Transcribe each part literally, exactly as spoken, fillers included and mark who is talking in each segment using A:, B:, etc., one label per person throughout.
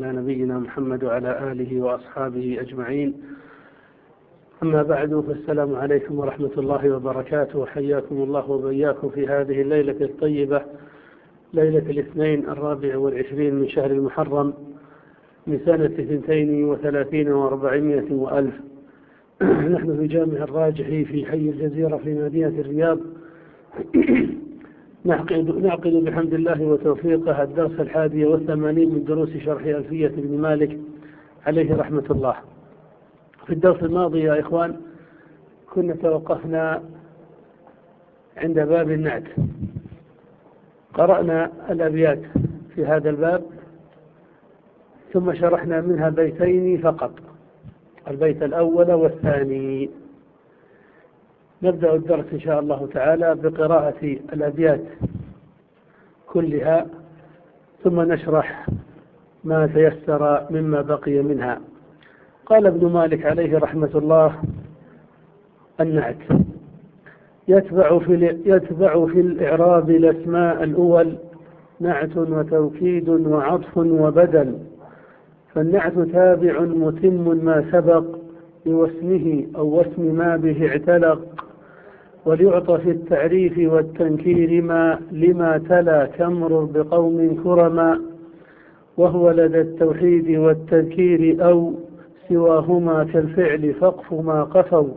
A: على نبينا محمد وعلى آله وأصحابه أجمعين. أما بعد، فالسلام عليكم ورحمة الله وبركاته. حياكم الله وبياكم في هذه الليلة الطيبة، ليلة الاثنين الرابع والعشرين من شهر المحرم من سنة اثنتين وثلاثين وأربعمائة وألف. نحن في جامع الراجحي في حي الجزيرة في مدينة الرياض، نعقد, نعقد بحمد الله وتوفيقه الدرس الحادي والثمانين من دروس شرح ألفية ابن مالك عليه رحمة الله. في الدرس الماضي يا إخوان كنا توقفنا عند باب النعت، قرأنا الأبيات في هذا الباب ثم شرحنا منها بيتين فقط، البيت الأول والثاني. نبدأ الدرس إن شاء الله تعالى بقراءة الأبيات كلها ثم نشرح ما تيسر مما بقي منها. قال ابن مالك عليه رحمة الله: النعت يتبع في, يتبع في الإعراب الأسماء الأول نعت وتوكيد وعطف وبدل، فالنعت تابع متم ما سبق بواسمه أو واسم ما به اعتلق، وليعطى في التعريف والتنكير ما لما تلا كمرر بقوم كرما، وهو لدى التوحيد والتذكير أو سواهما كالفعل فقف ما قفوا،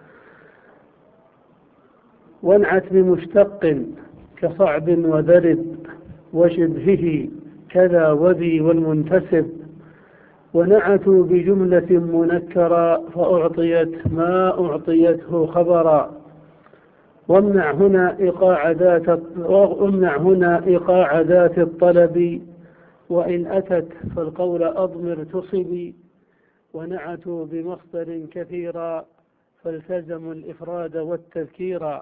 A: وانعت بمشتق كصعب وذرب وشبهه كذا وذي والمنتسب، ونعتوا بجملة منكرا فأعطيت ما أعطيته خبرا، وامنع هنا إيقاع ذات وامنع هنا إيقاع ذات الطلب، وإن أتت فالقول أضمر تصبي، ونعتوا بمصدر كثيرا فالتزموا الإفراد والتذكيرا،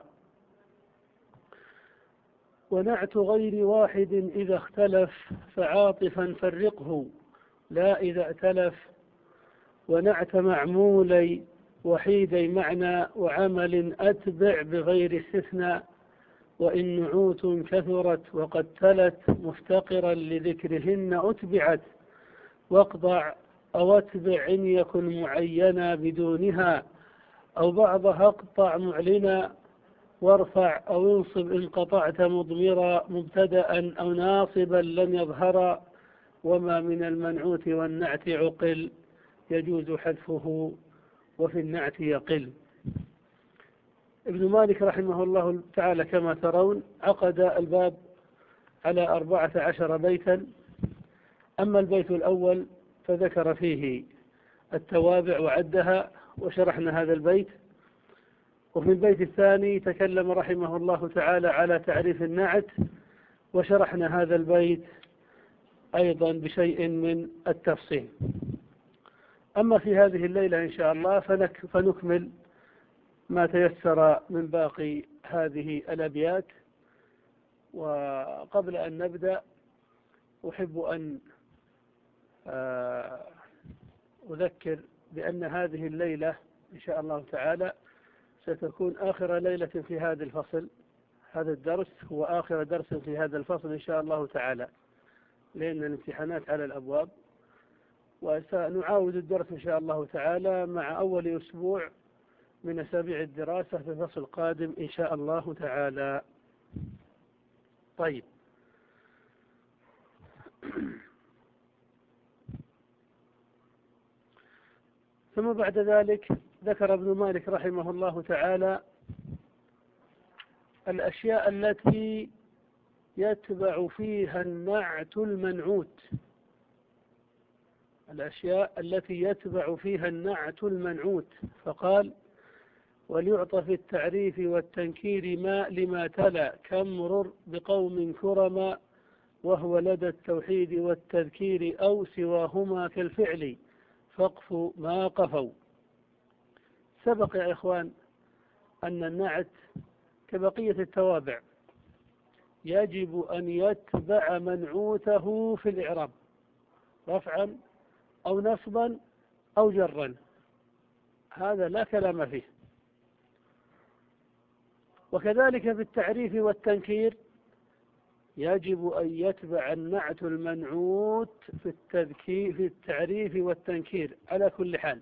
A: ونعت غير واحد إذا اختلف فعاطفا فرقه لا إذا ائتلف، ونعت معمولي وحيدي معنى وعمل أتبع بغير استثناء، وإن نعوت كثرت وقد تلت مفتقرا لذكرهن أتبعت، واقضع أو اتبع إن يكن معينا بدونها، أو بعضها اقطع معلنا، وارفع أو انصب إن قطعت مضمرا مبتدأ أو ناصبا لن يظهر، وما من المنعوت والنعت عقل يجوز حذفه وفي النعت يقل. ابن مالك رحمه الله تعالى كما ترون عقد الباب على أربعة عشر بيتا. أما البيت الأول فذكر فيه التوابع وعدها وشرحنا هذا البيت، وفي البيت الثاني تكلم رحمه الله تعالى على تعريف النعت وشرحنا هذا البيت أيضا بشيء من التفصيل. أما في هذه الليلة إن شاء الله فنك فنكمل ما تيسر من باقي هذه الأبيات. وقبل أن نبدأ أحب أن أذكر بأن هذه الليلة إن شاء الله تعالى ستكون آخر ليلة في هذا الفصل. هذا الدرس هو آخر درس في هذا الفصل إن شاء الله تعالى، لأن الامتحانات على الأبواب، وسنعاود الدرس إن شاء الله تعالى مع أول أسبوع من أسابيع الدراسة في الفصل القادم إن شاء الله تعالى. طيب، ثم بعد ذلك ذكر ابن مالك رحمه الله تعالى الأشياء التي يتبع فيها النعت المنعوت، الأشياء التي يتبع فيها النعت المنعوت، فقال: وليعطى في التعريف والتنكير ما لما تلا كمرر بقوم كرما، وهو لدى التوحيد والتذكير أو سواهما كالفعل فقف ما قفوا. سبق يا إخوان أن النعت كبقية التوابع يجب أن يتبع منعوته في الإعراب رفعا أو نصبا أو جرا، هذا لا كلام فيه. وكذلك في التعريف والتنكير يجب أن يتبع النعت المنعوت في التذكير في التعريف والتنكير على كل حال.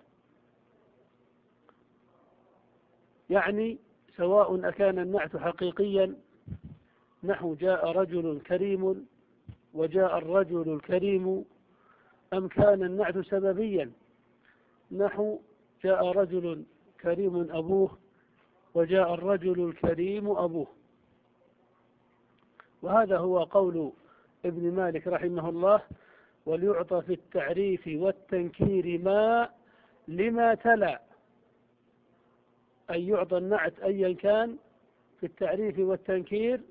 A: يعني سواء أكان النعت حقيقيا نحو جاء رجل كريم وجاء الرجل الكريم، أم كان النعت سببيا نحو جاء رجل كريم أبوه وجاء الرجل الكريم أبوه. وهذا هو قول ابن مالك رحمه الله: وليعطى في التعريف والتنكير ما لما تلا. أن يعطى النعت أيا كان في التعريف والتنكير،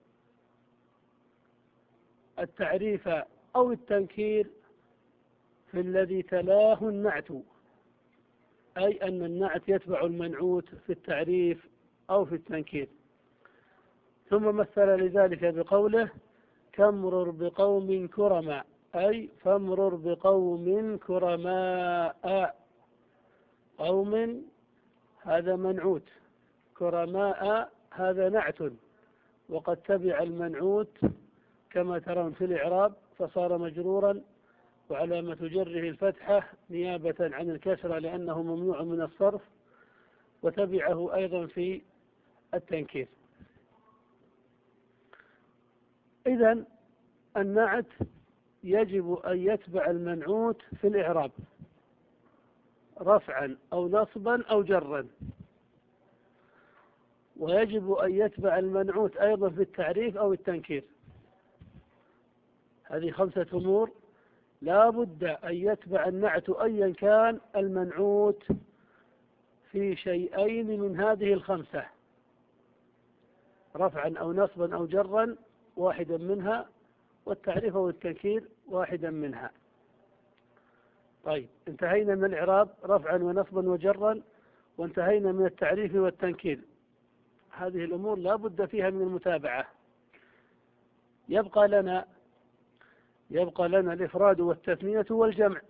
A: التعريف أو التنكير في الذي تلاه النعت، أي أن النعت يتبع المنعوت في التعريف أو في التنكير. ثم مثل لذلك بقوله: كامرر بقوم كرما، أي فامرر بقوم كرماء. قوم هذا منعوت، كرماء هذا نعت، وقد تبع المنعوت كما ترون في الإعراب، فصار مجرورا وعلامة جره الفتحة نيابة عن الكسرة لأنه ممنوع من الصرف، وتبعه أيضا في التنكير. إذن النعت يجب أن يتبع المنعوت في الإعراب رفعا أو نصبا أو جرا، ويجب أن يتبع المنعوت أيضا في التعريف أو التنكير. هذه خمسة أمور لا بد أن يتبع النعت أيا كان المنعوت في شيئين من هذه الخمسة، رفعا أو نصبا أو جرا واحدا منها، والتعريف أو التنكير واحدا منها. طيب، انتهينا من الإعراب رفعا ونصبا وجرا، وانتهينا من التعريف والتنكير. هذه الأمور لا بد فيها من المتابعة. يبقى لنا يبقى لنا الإفراد والتثنية والجمع،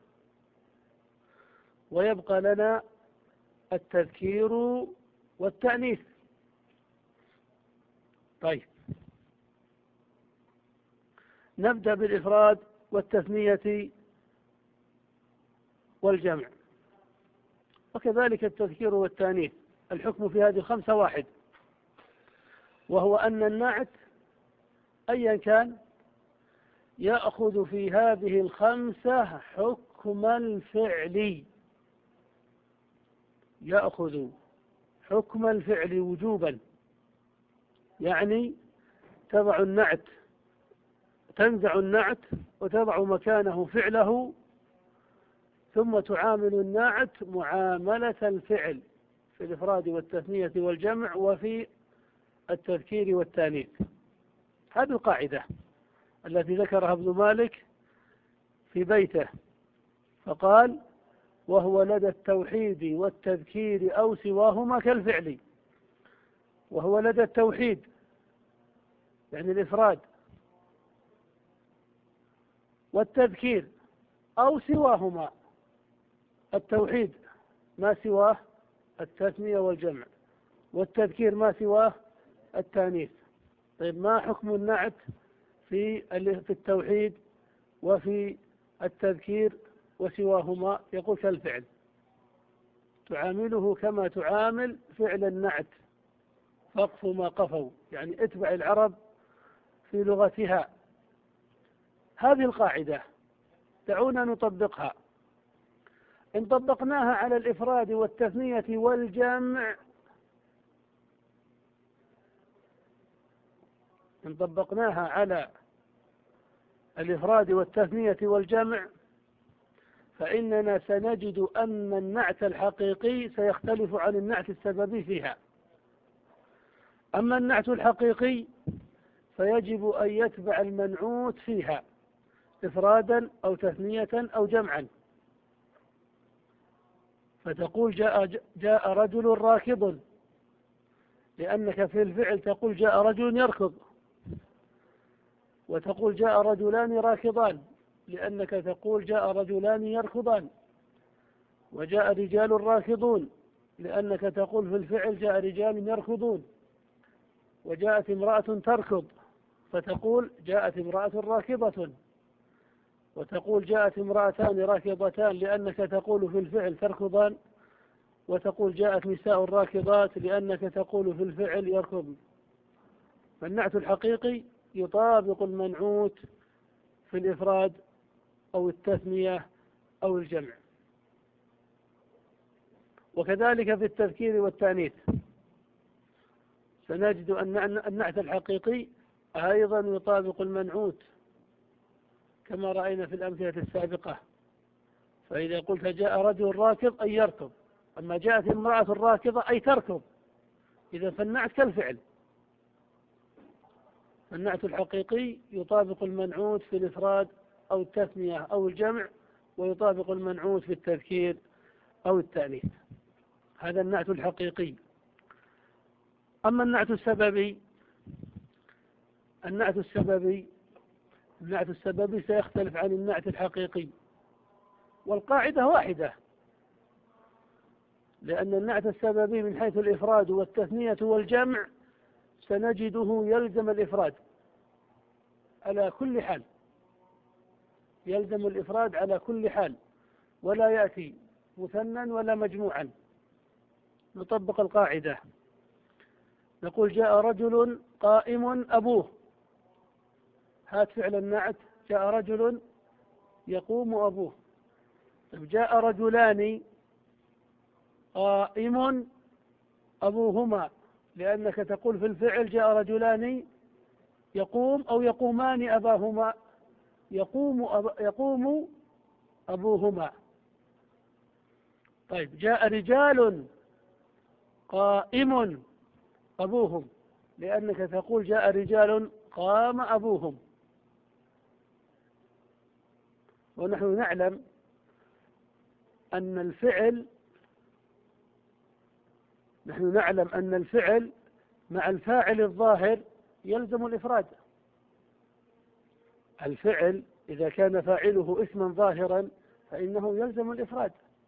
A: ويبقى لنا التذكير والتأنيث. طيب، نبدأ بالإفراد والتثنية والجمع، وكذلك التذكير والتأنيث. الحكم في هذه الخمسة واحد، وهو أن النعت أيا كان يأخذ في هذه الخمسة حكم الفعل، يأخذ حكم الفعل وجوبا. يعني تضع النعت تنزع النعت وتضع مكانه فعله، ثم تعامل النعت معاملة الفعل في الإفراد والتثنية والجمع وفي التذكير والتانيث. هذه القاعدة التي ذكرها ابن مالك في بيته، فقال: وهو لدى التوحيد والتذكير أو سواهما كالفعل. وهو لدى التوحيد يعني الإفراد والتذكير أو سواهما. التوحيد ما سواه التثنية والجمع، والتذكير ما سواه التانيث. طيب، ما حكم النعت في في التوحيد وفي التذكير وسواهما؟ يقول كالفعل، تعامله كما تعامل فعل النعت. فاقفوا ما قفوا، يعني اتبع العرب في لغتها. هذه القاعدة دعونا نطبقها. إن طبقناها على الإفراد والتثنية والجمع إن طبقناها على الإفراد والتثنية والجمع فإننا سنجد أن النعت الحقيقي سيختلف عن النعت السببي فيها. أما النعت الحقيقي فيجب أن يتبع المنعوت فيها إفرادا أو تثنية أو جمعا. فتقول جاء, جاء رجل راكض، لأنك في الفعل تقول جاء رجل يركض، وتقول جاء رجلان راكضان لأنك تقول جاء رجلان يركضان، وجاء رجال راكضون لأنك تقول في الفعل جاء رجال يركضون، وجاءت امرأة تركض فتقول جاءت امرأة راكضة، وتقول جاءت امرأتان راكضتان لأنك تقول في الفعل تركضان، وتقول جاءت نساء راكضات لأنك تقول في الفعل يركضن. فالنعت الحقيقي يطابق المنعوت في الإفراد أو التثنية أو الجمع. وكذلك في التذكير والتأنيث سنجد أن النعت الحقيقي أيضا يطابق المنعوت كما رأينا في الأمثلة السابقة. فإذا قلت جاء رجل راكض أي يركض، أما جاءت امرأة راكضة أي تركض، إذا فالنعت كالفعل. النعت الحقيقي يطابق المنعوت في الإفراد أو التثنية أو الجمع، ويطابق المنعوت في التذكير أو التأنيث. هذا النعت الحقيقي. أما النعت السببي النعت السببي النعت السببي سيختلف عن النعت الحقيقي، والقاعدة واحدة، لأن النعت السببي من حيث الإفراد والتثنية والجمع سنجده يلزم الإفراد على كل حال، يلزم الإفراد على كل حال، ولا يأتي مثنى ولا مجموعا. نطبق القاعدة، نقول جاء رجل قائم أبوه، هات فعل النعت جاء رجل يقوم أبوه. جاء رجلان قائم أبوهما، لأنك تقول في الفعل جاء رجلان يقوم أو يقومان أباهما، يقوم, أب... يقوم أبوهما. طيب جاء رجال قائم أبوهم، لأنك تقول جاء رجال قام أبوهم. ونحن نعلم أن الفعل نحن نعلم أن الفعل مع الفاعل الظاهر يلزم الإفراد. الفعل إذا كان فاعله اسما ظاهرا فإنه يلزم الإفراد.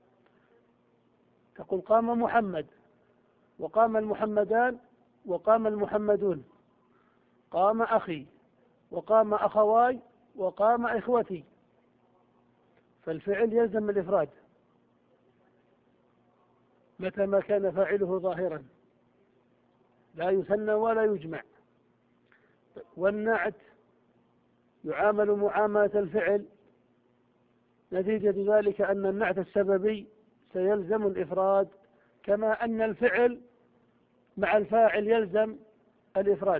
A: تقول قام محمد، وقام المحمدان، وقام المحمدون، قام أخي، وقام أخواي، وقام إخوتي. فالفعل يلزم الإفراد متى ما كان فاعله ظاهرا، لا يثنى ولا يجمع. والنعت يعامل معاملة الفعل، نتيجة ذلك أن النعت السببي سيلزم الإفراد كما أن الفعل مع الفاعل يلزم الإفراد.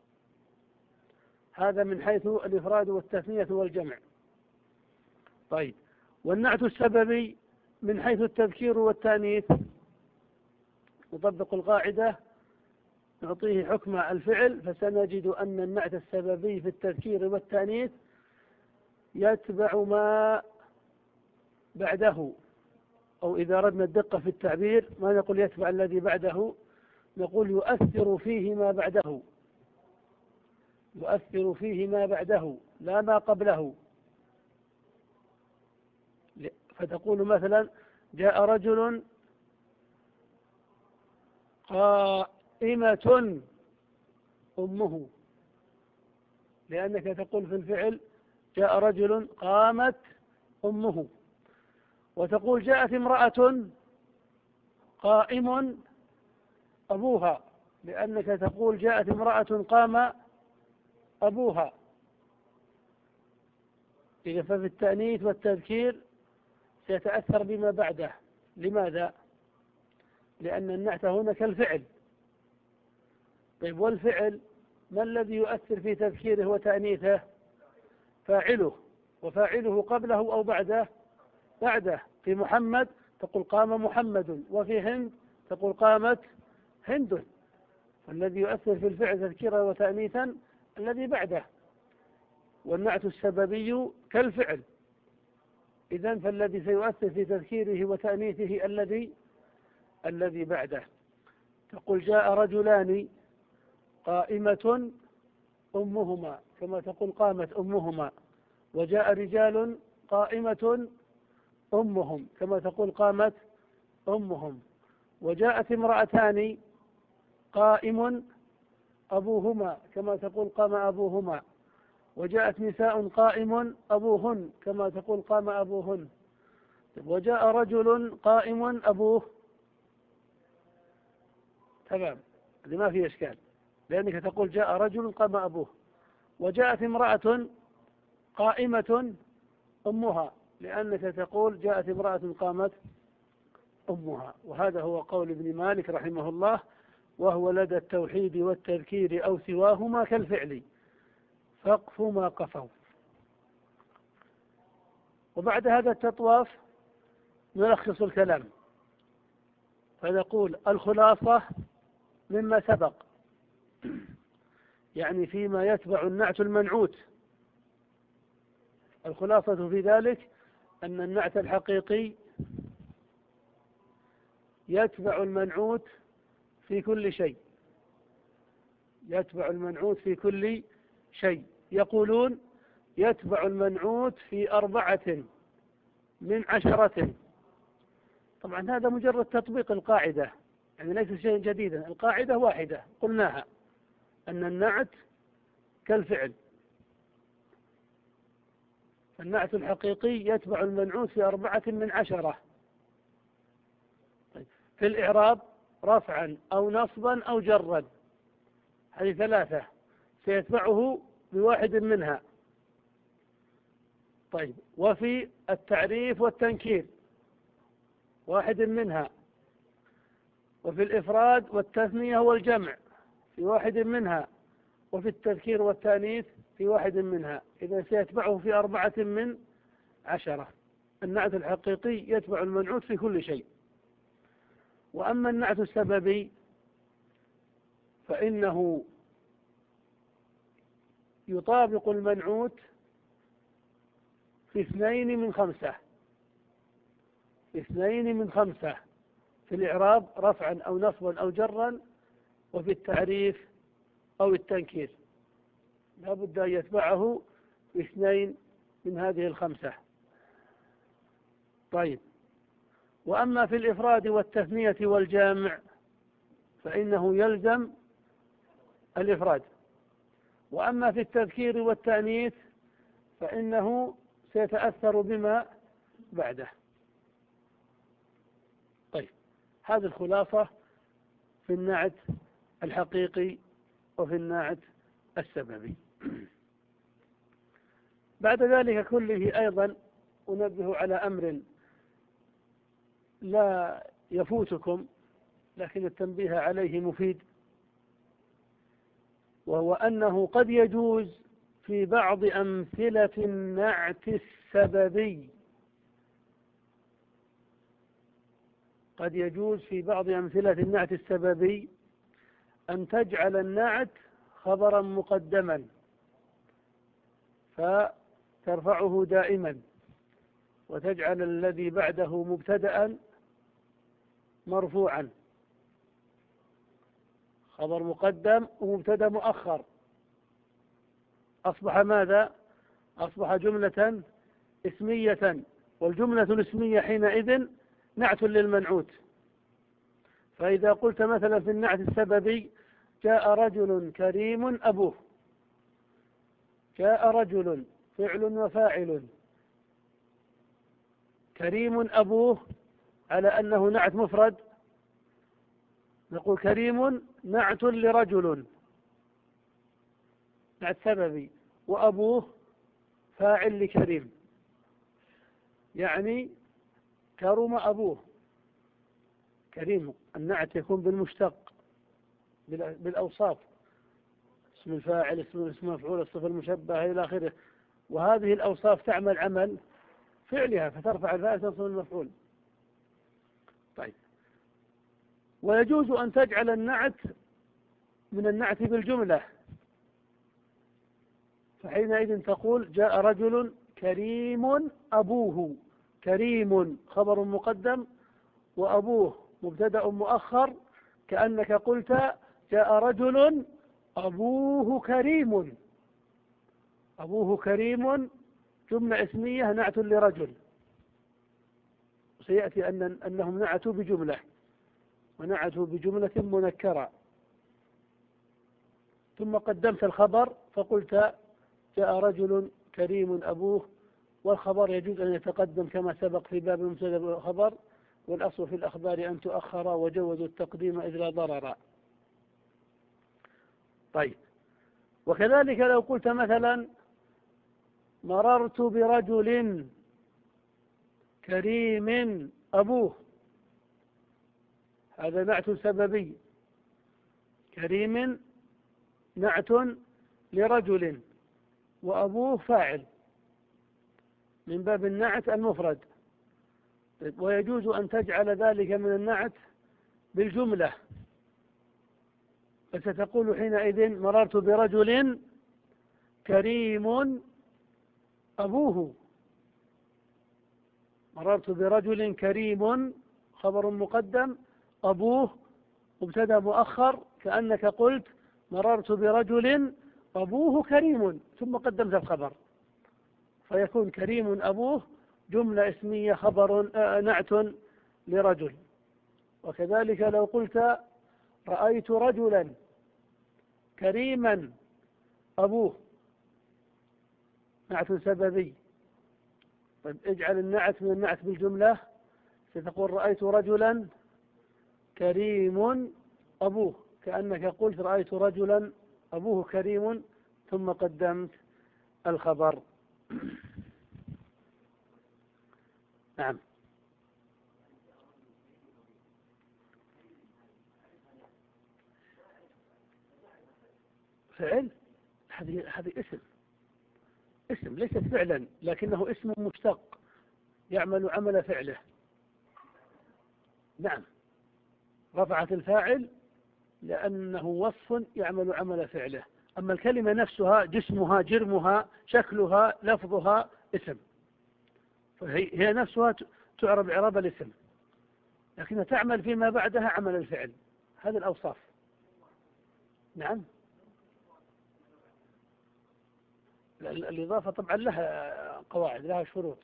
A: هذا من حيث الإفراد والتثنية والجمع. طيب، والنعت السببي من حيث التذكير والتأنيث نطبق القاعدة، نعطيه حكم الفعل، فسنجد أن النعت السببي في التذكير والتأنيث يتبع ما بعده، أو إذا أردنا الدقة في التعبير ما نقول يتبع الذي بعده، نقول يؤثر فيه ما بعده، يؤثر فيه ما بعده لا ما قبله. فتقول مثلا جاء رجل قائمة أمه، لأنك تقول في الفعل جاء رجل قامت أمه. وتقول جاءت امرأة قائم أبوها، لأنك تقول جاءت امرأة قام أبوها. إذا ففي التأنيث والتذكير سيتأثر بما بعده. لماذا؟ لأن النعت هنا كالفعل. طيب، والفعل ما الذي يؤثر في تذكيره وتأنيثه؟ فاعله، وفاعله قبله أو بعده؟ بعده. في محمد تقول قام محمد، وفي هند تقول قامت هند. فالذي يؤثر في الفعل تذكيرا وتأنيثا الذي بعده. والنعت السببي كالفعل، إذن فالذي سيؤثر في تذكيره وتأنيثه الذي الذي بعده. تقول جاء رجلان قائمة أمهما، كما تقول قامت أمهما. وجاء رجال قائمة أمهم، كما تقول قامت أمهم. وجاءت امرأتان قائم أبوهما كما تقول قام أبوهما. وجاءت نساء قائم أبوهن كما تقول قام أبوهن. وجاء رجل قائم أبوه، تمام، هذه ما في إشكال، لأنك تقول جاء رجل قام أبوه. وجاءت امرأة قائمة أمها، لأنك تقول جاءت امرأة قامت أمها. وهذا هو قول ابن مالك رحمه الله، وهو لدى التوحيد والتذكير أو سواهما كالفعل، فاقف ما قفوا. وبعد هذا التطواف نلخص الكلام فنقول الخلاصة مما سبق، يعني فيما يتبع النعت المنعوت. الخلاصة في ذلك أن النعت الحقيقي يتبع المنعوت في كل شيء، يتبع المنعوت في كل شيء. يقولون يتبع المنعوت في أربعة من عشرة. طبعا هذا مجرد تطبيق القاعدة، يعني ليس شيء جديدا، القاعدة واحدة قلناها، أن النعت كالفعل، النعت الحقيقي يتبع المنعوت في أربعة من عشرة. طيب. في الإعراب رفعا أو نصبا أو جرا، هذه ثلاثة سيتبعه بواحد منها. طيب. وفي التعريف والتنكير واحد منها. وفي الإفراد والتثنية والجمع في واحد منها. وفي التذكير والتانيث في واحد منها. إذا سيتبعه في أربعة من عشرة. النعت الحقيقي يتبع المنعوت في كل شيء. وأما النعت السببي فإنه يطابق المنعوت في اثنين من خمسة، في اثنين من خمسة في الإعراب رفعا أو نصبا أو جرا، وفي التعريف أو التنكير لا بد أن يتبعه في اثنين من هذه الخمسة. طيب. وأما في الإفراد والتثنية والجامع فإنه يلزم الإفراد. وأما في التذكير والتأنيث فإنه سيتأثر بما بعده. طيب. هذه الخلاصة في النعت الحقيقي وفي النعت السببي. بعد ذلك كله أيضا أنبه على أمر لا يفوتكم لكن التنبيه عليه مفيد، وهو أنه قد يجوز في بعض أمثلة النعت السببي، قد يجوز في بعض أمثلة النعت السببي أن تجعل النعت خبرا مقدما فترفعه دائما، وتجعل الذي بعده مبتدأ مرفوعا، خبر مقدم ومبتدأ مؤخر، أصبح ماذا؟ أصبح جملة اسمية، والجملة الاسمية حينئذ نعت للمنعوت. فإذا قلت مثلا في النعت السببي جاء رجل كريم أبوه، جاء رجل فعل وفاعل، كريم أبوه على أنه نعت مفرد، نقول كريم نعت لرجل، نعت سببي، وأبوه فاعل لكريم، يعني كرم أبوه. كريم النعت يكون بالمشتق بالأوصاف، اسم الفاعل، اسم اسم مفعول، الصفة المشبهة إلى آخره، وهذه الأوصاف تعمل عمل فعلها فترفع الفاعل تنصب المفعول. طيب. ويجوز أن تجعل النعت من النعت بالجملة، فحينئذ تقول جاء رجل كريم أبوه، كريم خبر مقدم وأبوه مبتدأ مؤخر، كأنك قلت جاء رجل أبوه كريم، أبوه كريم جملة اسمية نعت لرجل. سيأتي أن أنهم نعتوا بجملة ونعتوا بجملة منكرة. ثم قدمت الخبر فقلت جاء رجل كريم أبوه، والخبر يجوز أن يتقدم كما سبق في باب المبتدأ والخبر، والأصل في الأخبار أن تؤخر وجوزوا التقديم إذ لا ضرر. طيب، وكذلك لو قلت مثلا مررت برجل كريم أبوه، هذا نعت سببي، كريم نعت لرجل وأبوه فاعل من باب النعت المفرد، ويجوز أن تجعل ذلك من النعت بالجملة، فستقول حينئذ مررت برجل كريم أبوه. مررت برجل كريم خبر مقدم، أبوه مبتدا مؤخر، كأنك قلت مررت برجل أبوه كريم ثم قدمت الخبر، فيكون كريم أبوه جملة اسمية خبر آه نعت لرجل. وكذلك لو قلت رأيت رجلا كريما أبوه، نعت سببي. طيب اجعل النعت من النعت بالجملة، ستقول رأيت رجلا كريم أبوه، كأنك قلت رأيت رجلا أبوه كريم ثم قدمت الخبر. نعم. فعل هذه هذه اسم اسم ليست فعلا، لكنه اسم مشتق يعمل عمل فعله. نعم، رفعت الفاعل لأنه وصف يعمل عمل فعله، أما الكلمة نفسها جسمها جرمها شكلها لفظها اسم، فهي هي نفسها تعرب إعراب الاسم، لكنها تعمل فيما بعدها عمل الفعل. هذه الأوصاف. نعم. الإضافة طبعا لها قواعد، لها شروط،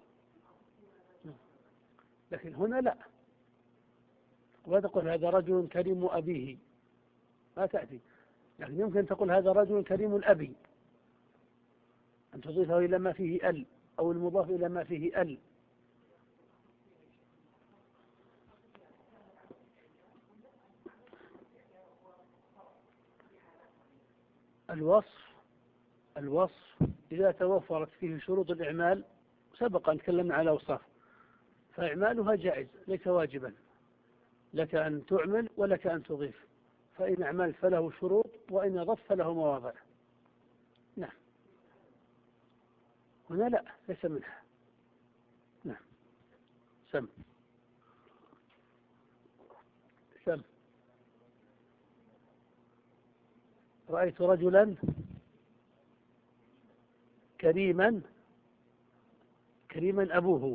A: لكن هنا لا. وتقول هذا رجل كريم أبيه، ما تأتي، لكن يمكن تقول هذا رجل كريم الأبي، أن تضيفه إلى ما فيه ال، أو المضاف إلى ما فيه ال. الوصف الوصف إذا توفرت فيه شروط الإعمال، سبق أن تكلمنا على أوصاف، فإعمالها جائز ليس واجبا، لك أن تعمل ولك أن تضيف، فإن أعملت فله شروط، وإن أضفت فله مواضع. نعم. هنا لا، ليس منها. نعم. سم سم رأيت رجلا كريما كريما أبوه.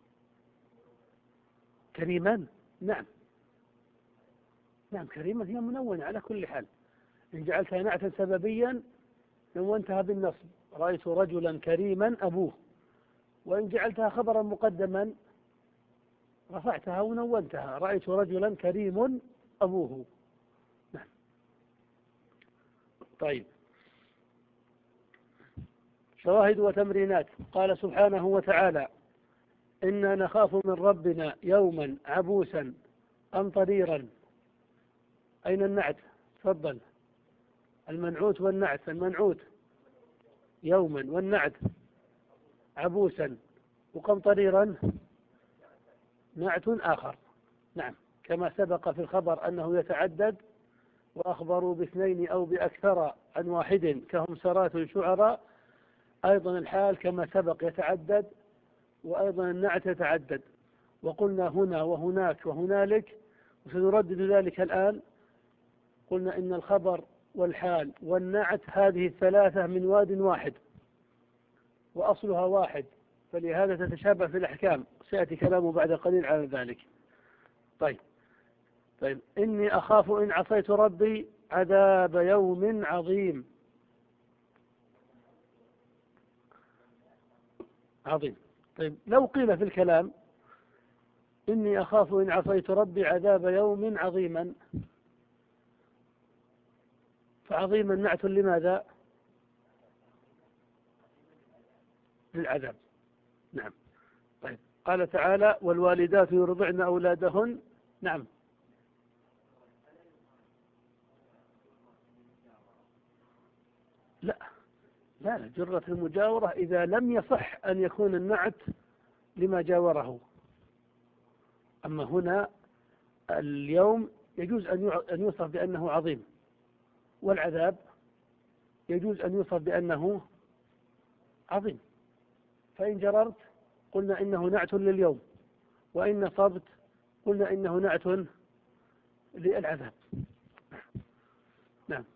A: كريما، نعم نعم كريما هي منونة على كل حال، إن جعلتها نعتا سببيا نونتها بالنصب، رأيت رجلا كريما أبوه، وإن جعلتها خبرا مقدما رفعتها ونونتها، رأيت رجلا كريم أبوه. نعم. طيب، شواهد وتمرينات. قال سبحانه وتعالى إنا نخاف من ربنا يوما عبوسا قمطريرا. أين النعت؟ تفضل. المنعوت والنعت. المنعوت يوما، والنعت عبوسا، وقمطريرا نعت آخر. نعم، كما سبق في الخبر أنه يتعدد، وأخبروا باثنين أو بأكثر عن واحد كهم سرات شعراء، أيضا الحال كما سبق يتعدد، وأيضا النعت يتعدد. وقلنا هنا وهناك وهنالك، وسنردد ذلك الآن. قلنا إن الخبر والحال والنعت هذه الثلاثة من واد واحد، وأصلها واحد، فلهذا تتشابه في الأحكام، سيأتي كلامه بعد قليل على ذلك. طيب طيب إني أخاف إن عصيت ربي عذاب يوم عظيم. عظيم. طيب لو قيل في الكلام إني أخاف إن عصيت ربي عذاب يوم عظيما، فعظيما نعت لماذا؟ للعذاب. نعم. طيب قال تعالى والوالدات يرضعن أولادهن. نعم. لا لا جرة المجاورة إذا لم يصح أن يكون النعت لما جاوره. أما هنا اليوم يجوز أن يوصف بأنه عظيم، والعذاب يجوز أن يوصف بأنه عظيم. فإن جررت قلنا إنه نعت لليوم، وإن نصبت قلنا إنه نعت للعذاب. نعم.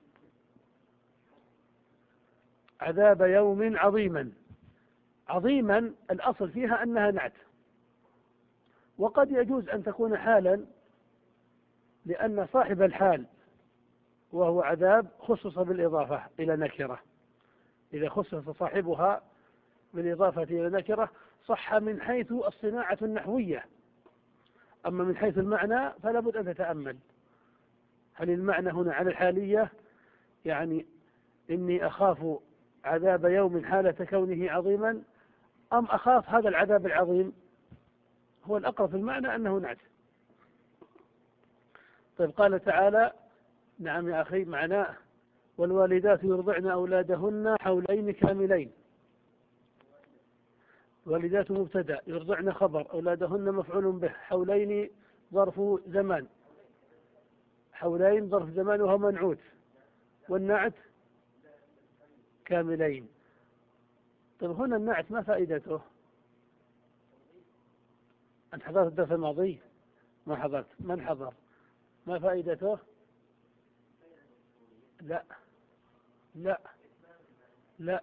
A: عذاب يوم عظيما. عظيما الأصل فيها أنها نعت، وقد يجوز أن تكون حالا لأن صاحب الحال وهو عذاب خصص بالإضافة إلى نكرة. إذا خصص صاحبها بالإضافة إلى نكرة صح من حيث الصناعة النحوية، أما من حيث المعنى فلا بد أن تتأمل هل المعنى هنا على الحالية، يعني إني أخاف عذاب يوم حالة كونه عظيما، أم أخاف هذا العذاب العظيم؟ هو الأقرب في المعنى أنه نعت. طيب قال تعالى نعم يا أخي معناه والوالدات يرضعن أولادهن حولين كاملين. والدات مبتدأ، يرضعن خبر، أولادهن مفعول به، حولين ظرف زمان، حولين ظرف زمان وهو منعوت، والنعت كاملين. طيب هنا النعت ما فائدته؟ أنت حضرت الدرس الماضي؟ ما حضرت. من حضر؟ ما فائدته؟ لا لا لا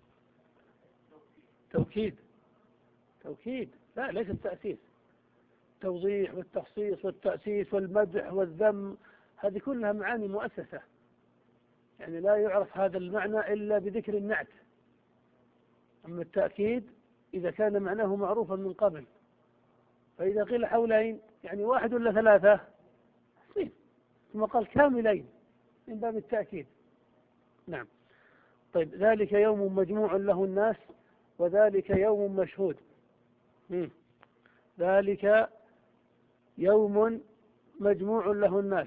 A: توكيد. توكيد لا، ليس التأسيس. توضيح والتخصيص والتأسيس والمدح والذم هذه كلها معاني مؤسسة، يعني لا يعرف هذا المعنى إلا بذكر النعت. أما التأكيد إذا كان معناه معروفا من قبل، فإذا قيل حولين يعني واحد ولا ثلاثة، اثنين، ثم قال كاملين من باب التأكيد. نعم. طيب ذلك يوم مجموع له الناس وذلك يوم مشهود. مم. ذلك يوم مجموع له الناس،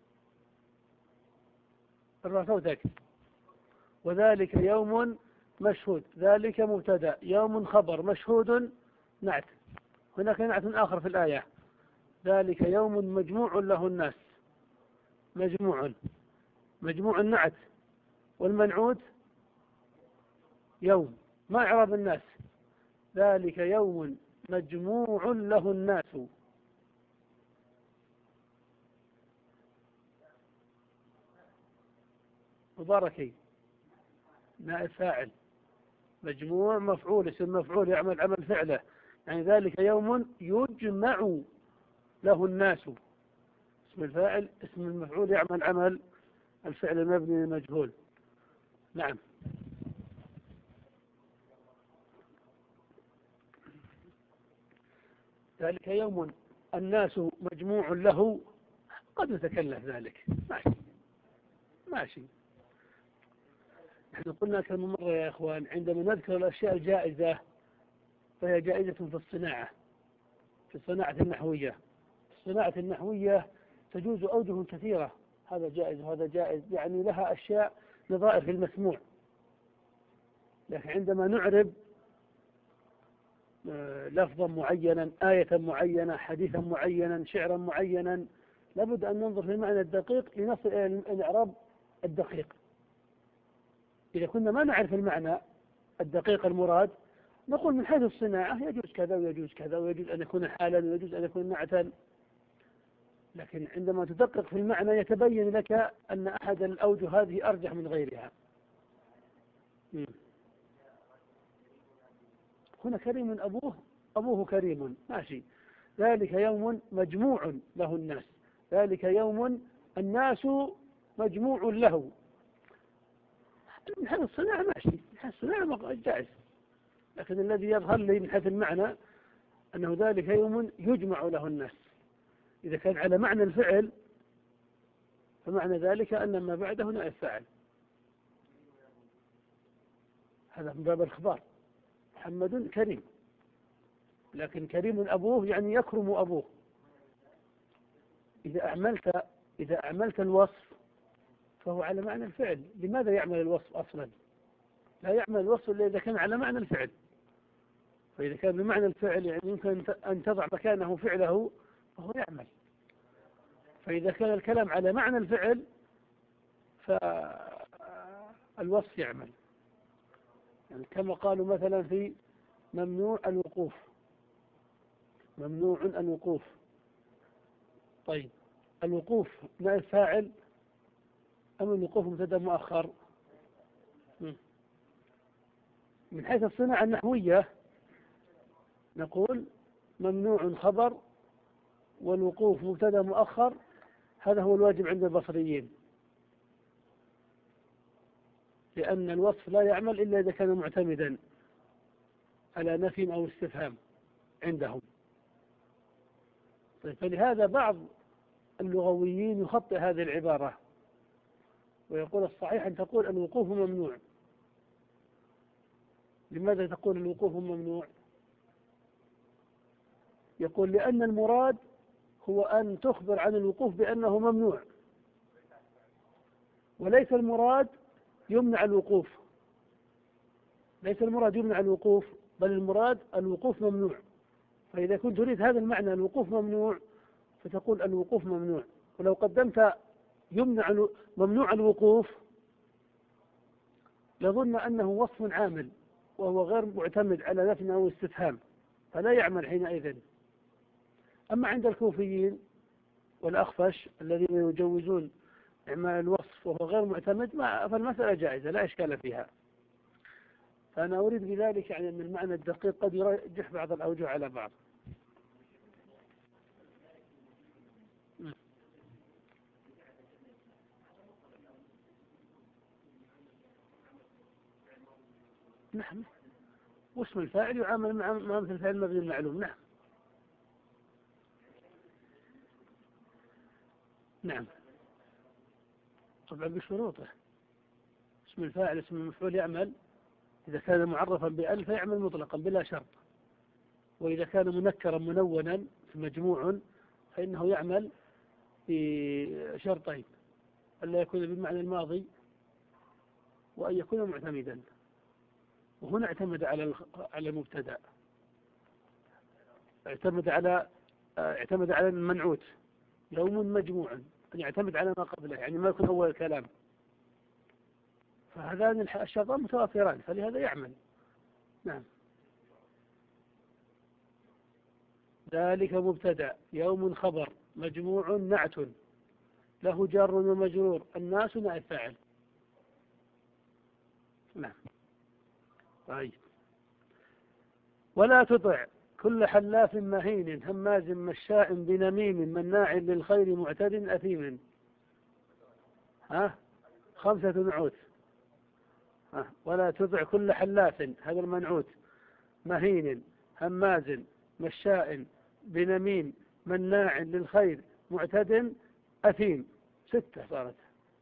A: ارفع صوتك. وذلك يوم مشهود، ذلك مبتدأ، يوم خبر، مشهود نعت. هناك نعت آخر في الآية ذلك يوم مجموع له الناس. مجموع مجموع النعت، والمنعوت يوم. ما إعراب الناس؟ ذلك يوم مجموع له الناس. مباركي نائب فاعل، مجموع مفعول، اسم مفعول يعمل عمل فعله، يعني ذلك يوم يجمع له الناس، اسم الفاعل اسم المفعول يعمل عمل الفعل المبني المجهول. نعم. ذلك يوم الناس مجموع له، قد نتكلف ذلك، ماشي ماشي. نحن قلنا كم مرة يا إخوان عندما نذكر الأشياء الجائزة فهي جائزة في الصناعة، في الصناعة النحوية. الصناعة النحوية تجوز أوجه كثيرة، هذا جائز وهذا جائز، يعني لها أشياء نظائر في المسموع. لكن عندما نعرب لفظا معينا، آية معينة، حديثا معينا، شعرا معينا، لابد أن ننظر في المعنى الدقيق لنصل إلى الإعراب الدقيق. إذا كنا ما نعرف المعنى الدقيق المراد نقول من حيث الصناعة يجوز كذا ويجوز كذا، ويجوز أن يكون حالا ويجوز أن يكون نعتا. لكن عندما تدقق في المعنى يتبين لك أن أحد الأوجه هذه أرجح من غيرها. م. هنا كريم أبوه، أبوه كريم، ماشي. ذلك يوم مجموع له الناس، ذلك يوم الناس مجموع له. من حيث الصناعة ماشي، من حيث الصناعة جائز، لكن الذي يظهر لي من حيث المعنى أنه ذلك يوم يجمع له الناس. إذا كان على معنى الفعل فمعنى ذلك أن ما بعده نائب فاعل. هذا من باب الخبار. محمد كريم، لكن كريم أبوه يعني يكرم أبوه. إذا أعملت إذا أعملت الوصف فهو على معنى الفعل. لماذا يعمل الوصف أصلا؟ لا يعمل الوصف إلا إذا كان على معنى الفعل. فإذا كان بمعنى الفعل يعني يمكن أن تضع مكانه فعله فهو يعمل. فإذا كان الكلام على معنى الفعل فالوصف يعمل. يعني كما قالوا مثلا في ممنوع الوقوف، ممنوع الوقوف. طيب الوقوف نائب فاعل أم الوقوف مبتدأ مؤخر؟ من حيث الصناعة النحوية نقول ممنوع خبر والوقوف مبتدأ مؤخر، هذا هو الواجب عند البصريين، لأن الوصف لا يعمل إلا إذا كان معتمدا على نفي أو استفهام عندهم. طيب فلهذا بعض اللغويين يخطئ هذه العبارة ويقول الصحيح أن تقول الوقوف ممنوع. لماذا تقول الوقوف ممنوع؟ يقول لأن المراد هو أن تخبر عن الوقوف بأنه ممنوع، وليس المراد يمنع الوقوف، ليس المراد يمنع الوقوف، بل المراد الوقوف ممنوع. فإذا كنت تريد هذا المعنى الوقوف ممنوع فتقول الوقوف ممنوع. ولو قدمت يمنع ممنوع الوقوف لظن أنه وصف عامل وهو غير معتمد على نفي أو استفهام، فلا يعمل حينئذ. أما عند الكوفيين والأخفش الذين يجوزون إعمال الوصف وهو غير معتمد فالمسألة جائزة لا إشكال فيها. فأنا أريد بذلك يعني أن المعنى الدقيق قد يرجح بعض الأوجه على بعض. نعم، واسم الفاعل يعامل مع مثل الفعل المبني المعلوم. نعم نعم طبعا بشروطه. اسم الفاعل اسم المفعول يعمل إذا كان معرفا بأل فيعمل مطلقا بلا شرط، وإذا كان منكرا منونا مجموع فإنه يعمل بشرطين: ألا يكون بالمعنى الماضي وأن يكون معتمدا. وهنا اعتمد على على المبتدأ، اعتمد على اعتمد على المنعوت يوم مجموع، أن يعتمد على ما قبله يعني ما يكون أول الكلام. فهذان الشرطان متوافران فلهذا يعمل. نعم. ذلك مبتدأ، يوم خبر، مجموع نعت، له جار ومجرور، الناس نائب فاعل. نعم. طيب. ولا تطع كل حلاف مهين هماز مشاء بنميم مناع للخير معتد أثيم. ها خمسة نعوت. ها ولا تطع كل حلاف، هذا المنعوت، مهين هماز مشاء بنميم مناع للخير معتد أثيم. ستة صارت.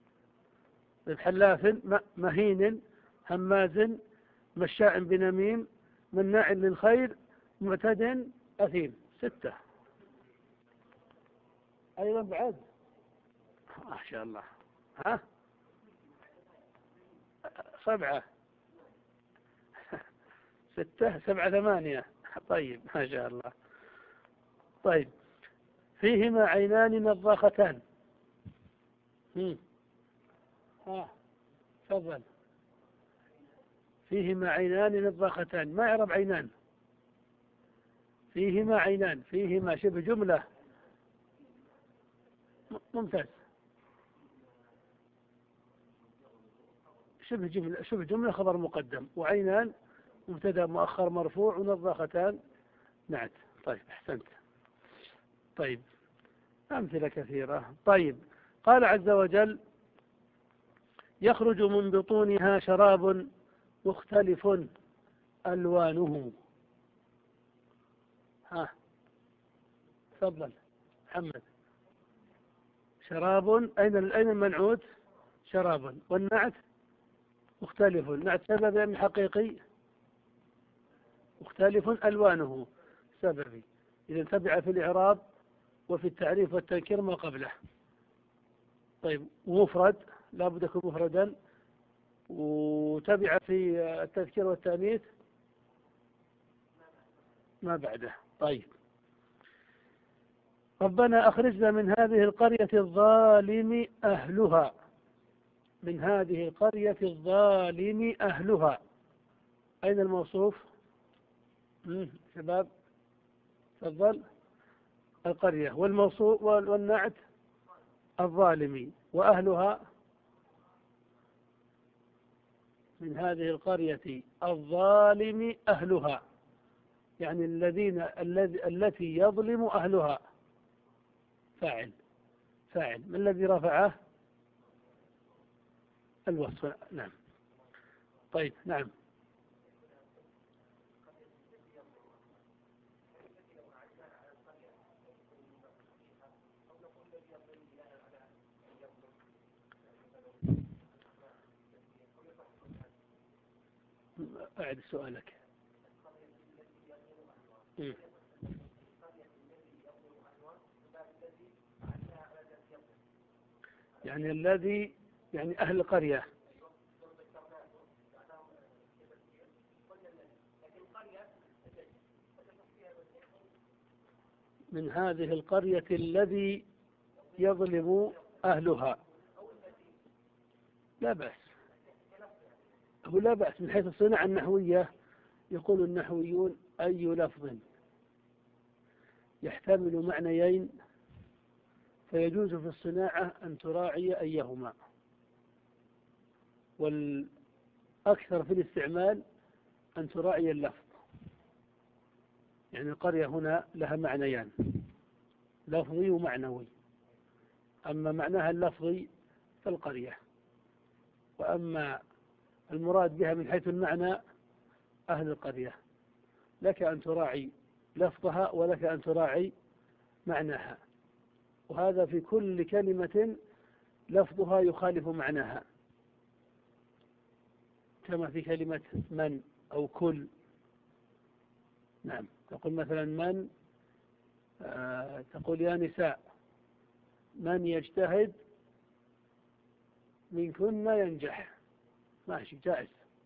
A: حلاف مهين هماز مشاء بنميم مناع للخير معتد أثيم. ستة. أيضا بعد ما شاء الله. ها سبعة. ستة سبعة ثمانية. طيب ما شاء الله. طيب فيهما عينان نضاختان. ها تفضل. فيهما عينان نضاختان. ما يعرف عينان؟ فيهما عينان، فيهما شبه جملة. ممتاز. شبه جملة شبه جملة خبر مقدم، وعينان مبتدا مؤخر مرفوع، ونضاختان نعت. طيب أحسنت. طيب أمثلة كثيرة. طيب قال عز وجل: يخرج من بطونها شراب مختلف ألوانه. ها تفضل محمد. شراب، أين أين المنعوت؟ شرابا. والنعت مختلف، نعت سبب أم حقيقي؟ مختلف ألوانه سببي. إذا تبع في الإعراب وفي التعريف والتنكير ما قبله. طيب، ومفرد لا بد يكون مفردا، وتبع في التذكير والتأنيث ما بعده. طيب، ربنا أخرجنا من هذه القرية الظالم أهلها. من هذه القرية الظالم أهلها، أين الموصوف؟ شباب تفضل. القرية، والموصوف والنعت الظالمي، وأهلها من هذه القرية الظالم أهلها، يعني الذين الذي التي يظلم أهلها. فاعل فاعل ما الذي رفعه؟ الوصف. نعم. طيب، نعم. أعد سؤالك. م. يعني الذي، يعني أهل القرية. من هذه القرية الذي يظلم أهلها. لا بأس، هو لا بأس من حيث الصناعة النحوية. يقول النحويون أي لفظ يحتمل معنيين فيجوز في الصناعة أن تراعي أيهما، والأكثر في الاستعمال أن تراعي اللفظ. يعني القرية هنا لها معنيان، لفظي ومعنوي. أما معناها اللفظي فالقرية، وأما المراد بها من حيث المعنى أهل القرية. لك أن تراعي لفظها ولك أن تراعي معناها، وهذا في كل كلمة لفظها يخالف معناها، كما في كلمة من أو كل. نعم، تقول مثلا من، آه تقول يا نساء من يجتهد منكن ينجح، ماشي جائز،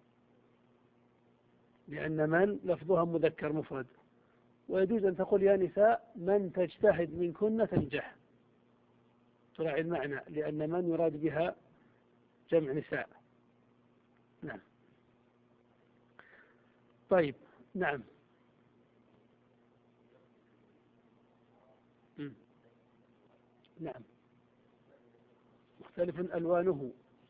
A: لأن من لفظها مذكر مفرد. ويجوز أن تقول يا نساء من تجتهد منكن تنجح، تراعي المعنى، لأن من يراد بها جمع نساء. نعم. طيب، نعم. م. نعم، مختلف ألوانه.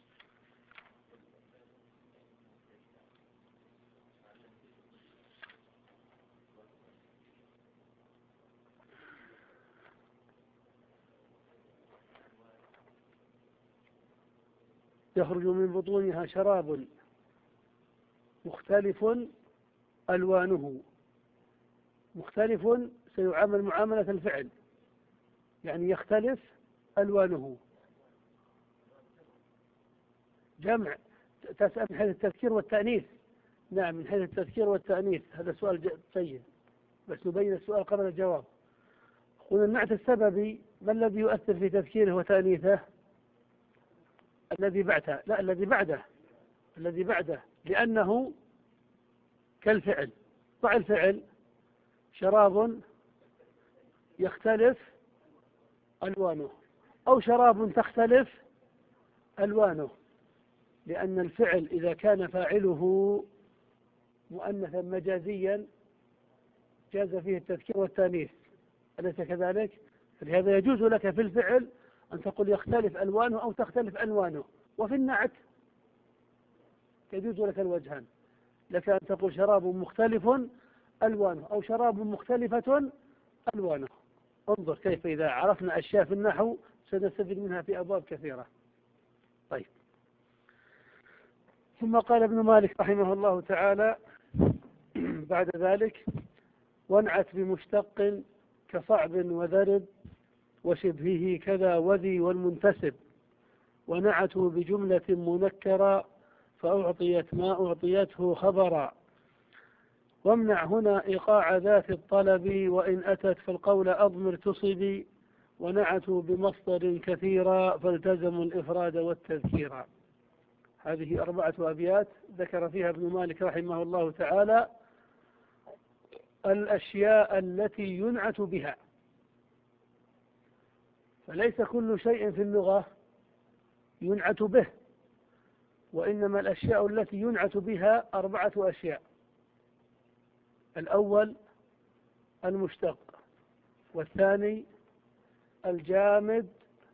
A: يخرج من بطونها شراب مختلف ألوانه. مختلف سيعامل معاملة الفعل، يعني يختلف ألوانه. جمع، تسأل من حيث التذكير والتأنيث. نعم، من حيث التذكير والتأنيث. هذا سؤال جيد، بس نبين السؤال قبل الجواب. قلنا النعت السببي ما الذي يؤثر في تذكيره وتأنيثه؟ الذي بعده، لا الذي بعده، الذي بعده، لأنه كالفعل. ضع الفعل شراب يختلف ألوانه، أو شراب تختلف ألوانه، لأن الفعل إذا كان فاعله مؤنثا مجازيا جاز فيه التذكير والتانيث، أليس كذلك؟ فلهذا يجوز لك في الفعل أن تقول يختلف ألوانه أو تختلف ألوانه. وفي النعت يجوز لك الوجهان، لك أن تقول شراب مختلف ألوانه أو شراب مختلفة ألوانه. انظر كيف إذا عرفنا أشياء في النحو سنستفيد منها في أبواب كثيرة. طيب، ثم قال ابن مالك رحمه الله تعالى بعد ذلك: وانعت بمشتق كصعب وذرب وشبهه كذا وذي والمنتسب، ونعته بجملة منكرة فأعطيت ما أعطيته خبرا. وامنع هنا إيقاع ذات الطلب، وإن أتت فالقول أضمر تصبي، ونعته بمصدر كثيرا فالتزموا الإفراد والتذكيرا. هذه أربعة أبيات ذكر فيها ابن مالك رحمه الله تعالى الأشياء التي ينعت بها. فليس كل شيء في اللغة ينعت به، وإنما الأشياء التي ينعت بها أربعة أشياء. الأول المشتق، والثاني الجامد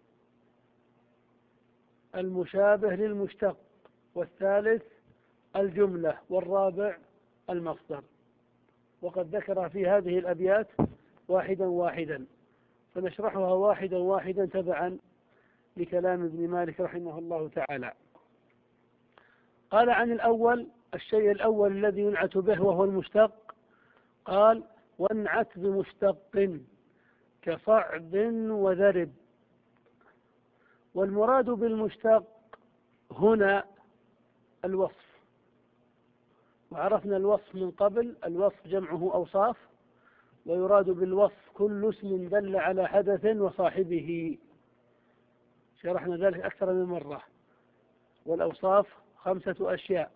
A: المشابه للمشتق، والثالث الجملة، والرابع المصدر. وقد ذكر في هذه الأبيات واحدا واحدا، فنشرحها واحدا واحدا تبعا لكلام ابن مالك رحمه الله تعالى. قال عن الأول، الشيء الأول الذي ينعت به وهو المشتق، قال وانعت بمشتق كصعب وذرب. والمراد بالمشتق هنا الوصف، وعرفنا الوصف من قبل، الوصف جمعه أوصاف، ويراد بالوصف كل اسم دل على حدث وصاحبه، شرحنا ذلك أكثر من مرة. والأوصاف خمسة أشياء: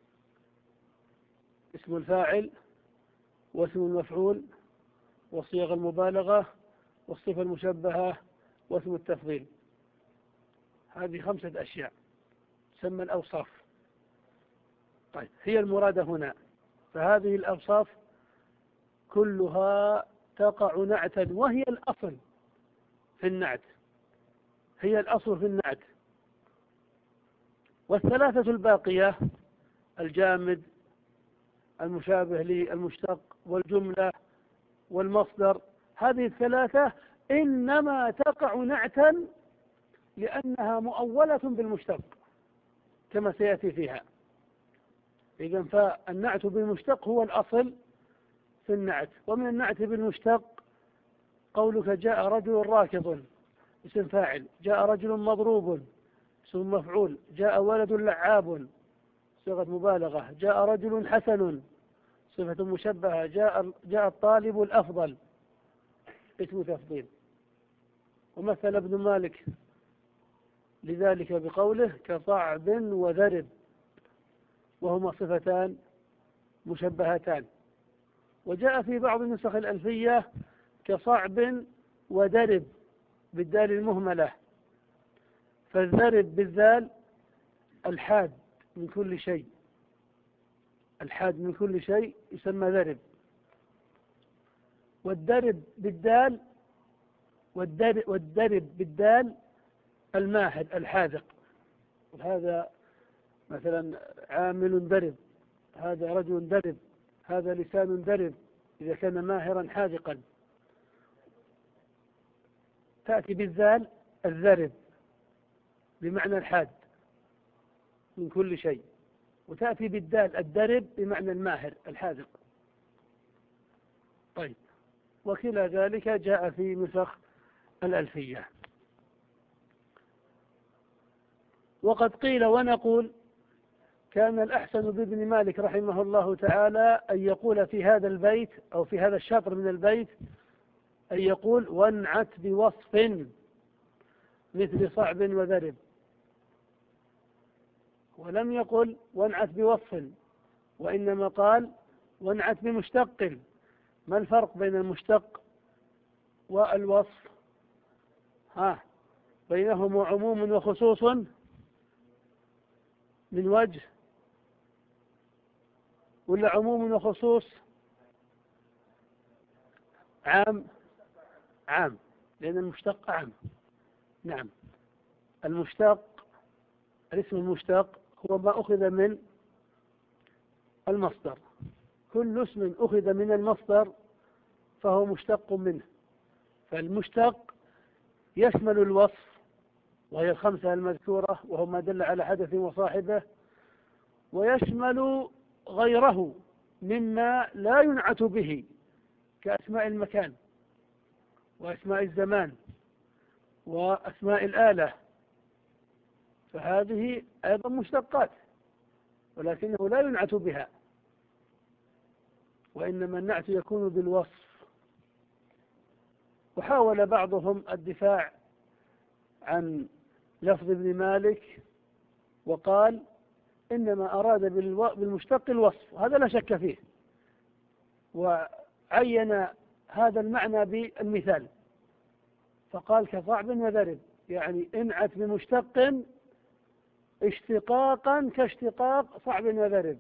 A: اسم الفاعل، واسم المفعول، وصيغ المبالغة، والصفة المشبهة، واسم التفضيل. هذه خمسة أشياء تسمى الأوصاف. طيب، هي المرادة هنا. فهذه الأوصاف كلها تقع نعتا، وهي الأصل في النعت، هي الأصل في النعت. والثلاثة الباقية الجامد المشابه للمشتق والجملة والمصدر، هذه الثلاثة إنما تقع نعتا لأنها مؤولة بالمشتق كما سيأتي فيها. إذن فالنعت بالمشتق هو الأصل في النعت. ومن النعت بالمشتق قولك جاء رجل راكض، اسم فاعل، جاء رجل مضروب اسم مفعول، جاء ولد لعاب صيغة مبالغة، جاء رجل حسن صفة مشبهة، جاء جاء الطالب الأفضل اسم تفضيل. ومثل ابن مالك لذلك بقوله كصعب وذرب، وهما صفتان مشبهتان. وجاء في بعض النسخ الألفية كصعب ودرب بالدال المهملة، فالذرب بالذال الحاد من كل شيء، الحاد من كل شيء يسمى ذرب. والدرب بالدال والدرب, والدرب بالدال الماهر الحاذق. وهذا مثلا عامل درب، هذا رجل درب، هذا لسان درب إذا كان ماهرا حاذقا. تأتي بالذال الذرب بمعنى الحاد من كل شيء، وتأتي بالدال الدرب بمعنى الماهر الحاذق. طيب، وكلا ذلك جاء في نسخ الألفية. وقد قيل ونقول كان الأحسن بابن مالك رحمه الله تعالى أن يقول في هذا البيت أو في هذا الشطر من البيت أن يقول وانعت بوصف مثل صعب وذرب، ولم يقل وانعت بوصف، وإنما قال وانعت بمشتق. ما الفرق بين المشتق والوصف؟ ها بينهما عموم وخصوص من وجه، ولا عموم وخصوص؟ عام عام، لأن المشتق عام. نعم، المشتق، الاسم المشتق هو ما أخذ من المصدر، كل اسم أخذ من المصدر فهو مشتق منه. فالمشتق يشمل الوصف وهي الخمسة المذكورة وهو ما دل على حدث وصاحبه، ويشمل غيره مما لا ينعت به كأسماء المكان وأسماء الزمان وأسماء الآلة، فهذه أيضا مشتقات، ولكنه لا ينعت بها، وإنما النعت يكون بالوصف. وحاول بعضهم الدفاع عن لفظ ابن مالك وقال إنما أراد بالمشتق الوصف، وهذا لا شك فيه، وعين هذا المعنى بالمثال فقال كصعب وذرب، يعني انعت بمشتق اشتقاقا كاشتقاق صعب وذرب،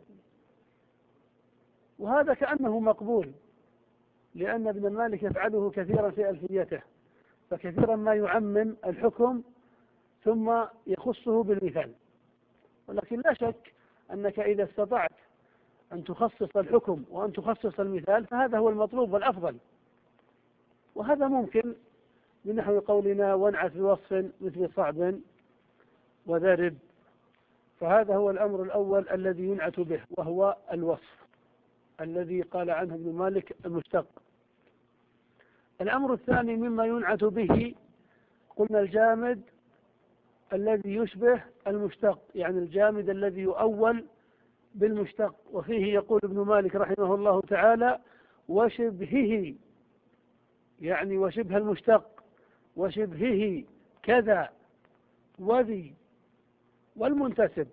A: وهذا كأنه مقبول، لأن ابن مالك يفعله كثيرا في ألفيته، فكثيرا ما يعمم الحكم ثم يخصه بالمثال. ولكن لا شك أنك إذا استطعت أن تخصص الحكم وأن تخصص المثال فهذا هو المطلوب والأفضل، وهذا ممكن بنحو قولنا وانعت بوصف مثل صعب وذرب. فهذا هو الأمر الأول الذي ينعت به، وهو الوصف الذي قال عنه ابن مالك المشتق. الأمر الثاني مما ينعت به قلنا الجامد الذي يشبه المشتق، يعني الجامد الذي يؤول بالمشتق، وفيه يقول ابن مالك رحمه الله تعالى وشبهه، يعني وشبه المشتق، وشبهه كذا وذي والمنتسب.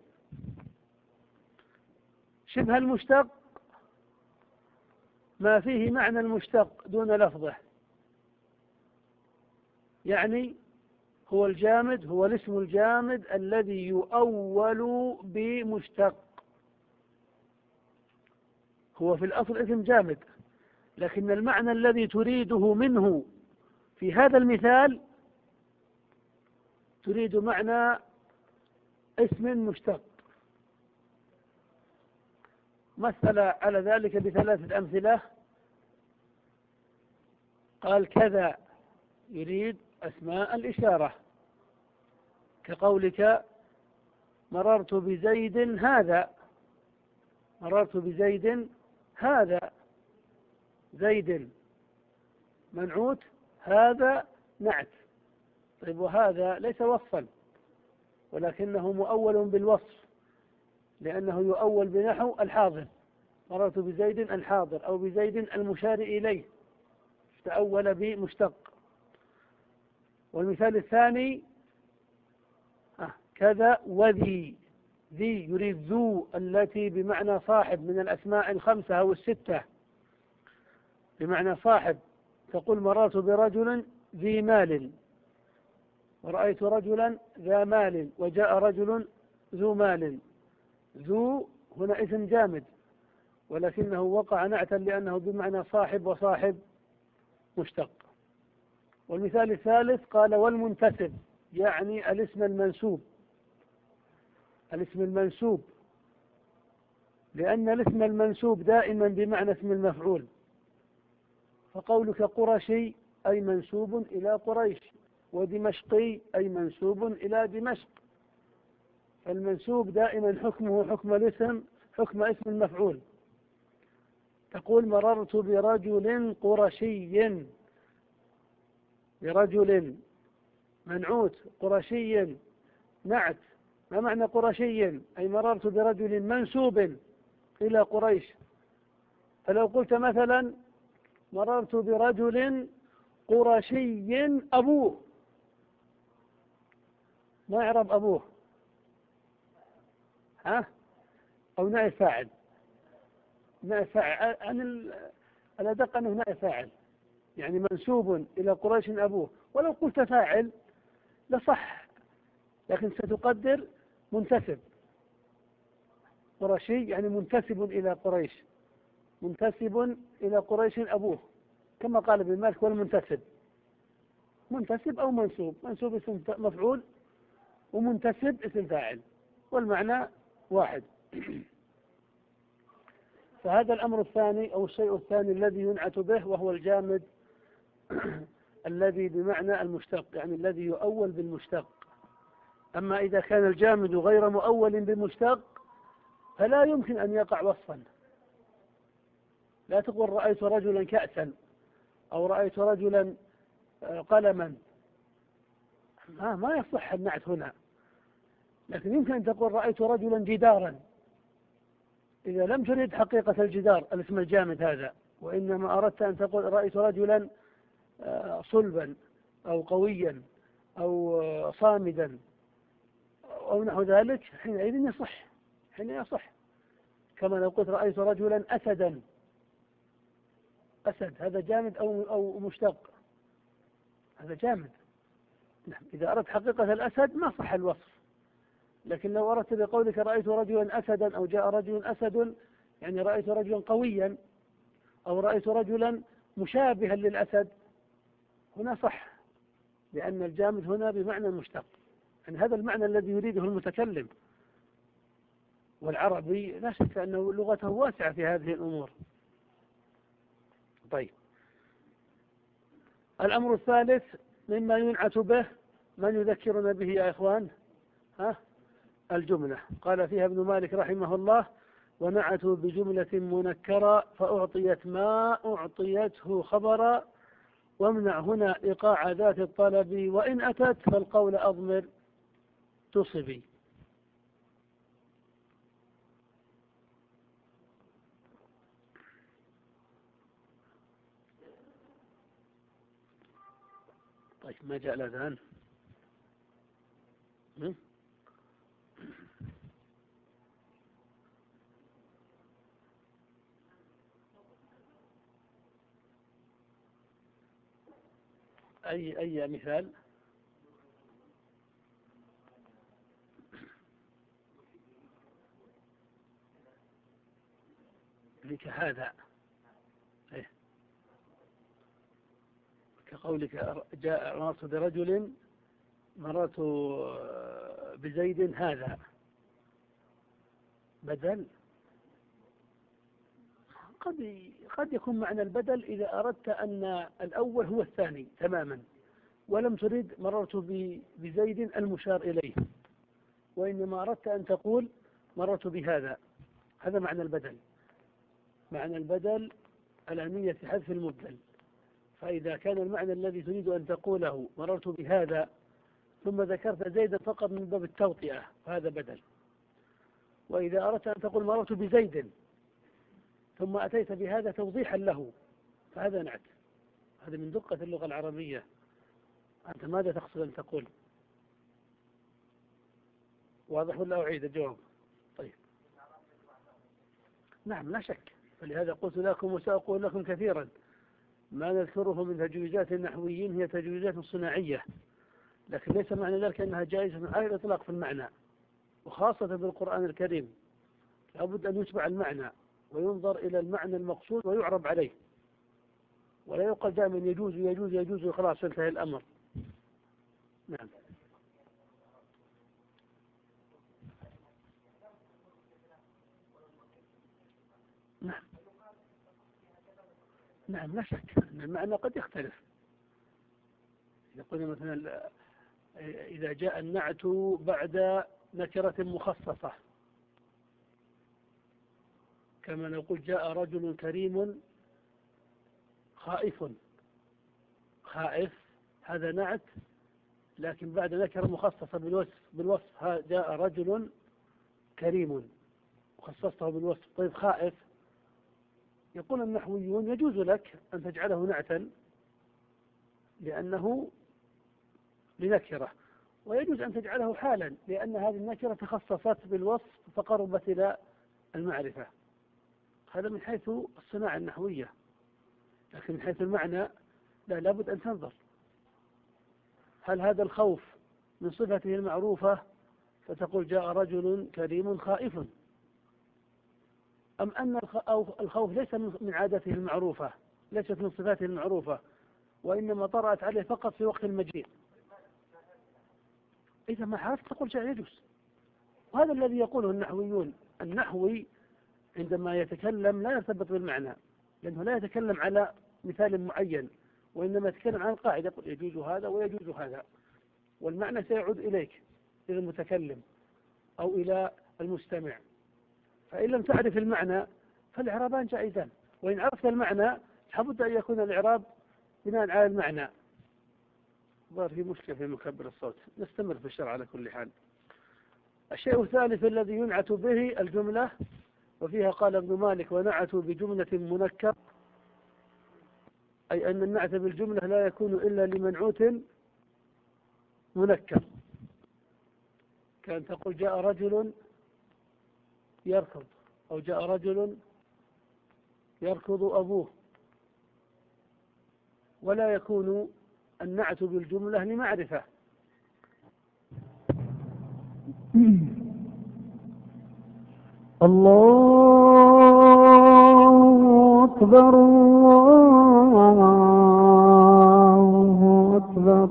A: شبه المشتق ما فيه معنى المشتق دون لفظه، يعني هو الجامد، هو الاسم الجامد الذي يؤول بمشتق. هو في الأصل اسم جامد، لكن المعنى الذي تريده منه في هذا المثال تريد معنى اسم مشتق. مثل على ذلك بثلاثة أمثلة، قال كذا يريد أسماء الإشارة، كقولك مررت بزيد هذا، مررت بزيد هذا، زيد منعوت، هذا نعت. طيب وهذا ليس وصفا ولكنه مؤول بالوصف، لأنه يؤول بنحو الحاضر، مررت بزيد الحاضر أو بزيد المشار إليه، تأول بمشتق. والمثال الثاني آه كذا وذي، ذي يريد ذو التي بمعنى صاحب من الأسماء الخمسة أو الستة، بمعنى صاحب، تقول مررت برجل ذي مال، ورأيت رجلا ذا مال، وجاء رجل ذو مال. ذو هنا اسم جامد ولكنه وقع نعتا لأنه بمعنى صاحب، وصاحب مشتق. والمثال الثالث قال والمنتسب، يعني الاسم المنسوب، الاسم المنسوب، لأن الاسم المنسوب دائما بمعنى اسم المفعول، فقولك قرشي أي منسوب إلى قريش، ودمشقي أي منسوب إلى دمشق، فالمنسوب دائما حكمه حكم الاسم، حكم اسم المفعول. تقول مررت برجل قرشي، برجل منعوت، قرشي نعت. ما معنى قرشي؟ أي مررت برجل منسوب إلى قريش. فلو قلت مثلا مررت برجل قرشي أبوه، ما يعرب أبوه؟ ها؟ أو نائب فاعل، نائب فاعل عن الأدق أنه نائب فاعل، يعني منسوب إلى قريش أبوه. ولو قلت فاعل لصح، لكن ستقدر منتسب، قرشي يعني منتسب إلى قريش، منتسب إلى قريش أبوه، كما قال ابن مالك والمنتسب، منتسب أو منسوب، منسوب اسم مفعول ومنتسب اسم فاعل، والمعنى واحد. فهذا الأمر الثاني أو الشيء الثاني الذي ينعت به، وهو الجامد الذي بمعنى المشتق، يعني الذي يؤول بالمشتق. أما إذا كان الجامد غير مؤول بالمشتق فلا يمكن أن يقع وصفا. لا تقول رأيت رجلا كأسا أو رأيت رجلا قلما، ما, ما يصح النعت هنا، لكن يمكن أن تقول رأيت رجلا جدارا، إذا لم تريد حقيقة الجدار الاسم الجامد هذا، وإنما أردت أن تقول رأيت رجلا صلبا أو قويا أو صامدا أو نحو ذلك، حينئذ يصح، حين يصح. كما لو قلت رأيت رجلا أسدا، أسد هذا جامد أو أو مشتق، هذا جامد. نعم، إذا أردت حقيقة الأسد ما صح الوصف. لكن لو أردت بقولك رأيت رجلا أسدا أو جاء رجل أسد، يعني رأيت رجلا قويا أو رأيت رجلا مشابها للأسد، هنا صح، لأن الجامد هنا بمعنى المشتق، يعني هذا المعنى الذي يريده المتكلم. والعربي لا شك أنه لغته واسعة في هذه الأمور. طيب، الأمر الثالث مما ينعت به، من يذكرنا به يا إخوان؟ ها؟ الجملة. قال فيها ابن مالك رحمه الله: ونعتوا بجملة منكرة فأعطيت ما أعطيته خبرا، وامنع هنا إيقاع ذات الطلب، وإن أتت فالقول أضمر تصبي. طيب، ما جاء الأذان؟ أي أي مثال؟ لك هذا إيه؟ كقولك جاء مررت برجل، مررت بزيد هذا، بدل. قد قد يكون معنى البدل إذا أردت أن الأول هو الثاني تماما، ولم تريد مررت بزيد المشار إليه، وإنما أردت أن تقول مررت بهذا، هذا معنى البدل. معنى البدل الأهمية في حذف المبدل. فإذا كان المعنى الذي تريد أن تقوله مررت بهذا ثم ذكرت زيدا فقط من باب التوطئة فهذا بدل. وإذا أردت أن تقول مررت بزيد ثم أتيت بهذا توضيحا له فهذا نعت. هذا من دقة اللغة العربية. أنت ماذا تقصد أن تقول؟ واضح ولا أعيد الجواب؟ طيب، نعم لا شك. فلهذا قلت لكم وسأقول لكم كثيرا: ما نذكره من تجويزات النحويين هي تجويزات صناعية، لكن ليس معنى ذلك أنها جائزة على الإطلاق في المعنى، وخاصة بالقرآن الكريم لابد أن يتبع المعنى وينظر إلى المعنى المقصود ويعرب عليه، ولا يقال دائما يجوز يجوز يجوز وخلاص انتهى الأمر. نعم نعم نعم لا شك أن المعنى قد يختلف. يقول مثلا إذا جاء النعت بعد نكرة مخصصة، كما نقول جاء رجل كريم خائف، خائف هذا نعت، لكن بعد نكرة مخصصة بالوصف بالوصف جاء رجل كريم وخصصته بالوصف. طيب خائف، يقول النحويون يجوز لك أن تجعله نعتا لأنه لنكرة، ويجوز أن تجعله حالا لأن هذه النكرة تخصصت بالوصف فقربت إلى المعرفة. هذا من حيث الصناعة النحوية، لكن من حيث المعنى لا، لابد أن تنظر هل هذا الخوف من صفته المعروفة فتقول جاء رجل كريم خائف، أم أن الخوف ليس من عادته المعروفة، ليست من صفاته المعروفة، وإنما طرأت عليه فقط في وقت المجيء. إذا ما عرفت تقول شيء يجوز. وهذا الذي يقوله النحويون. النحوي عندما يتكلم لا يرتبط بالمعنى، لأنه لا يتكلم على مثال معين، وإنما يتكلم عن القاعدة، يقول يجوز هذا ويجوز هذا، والمعنى سيعود إليك إلى المتكلم أو إلى المستمع. فإن لم تعرف المعنى فالإعرابان جائزان، وإن عرفت المعنى لابد أن يكون الإعراب بناء على المعنى ظهر في مشكلة في مكبر الصوت. نستمر في الشرع على كل حال. الشيء الثالث الذي ينعت به الجملة، وفيها قال ابن مالك: ونعتوا بجملة منكر، أي أن النعت بالجملة لا يكون إلا لمنعوت منكر. كان تقول جاء رجل يركض، أو جاء رجل يركض أبوه، ولا يكون النعت بالجملة لمعرفة.
B: الله أكبر الله أكبر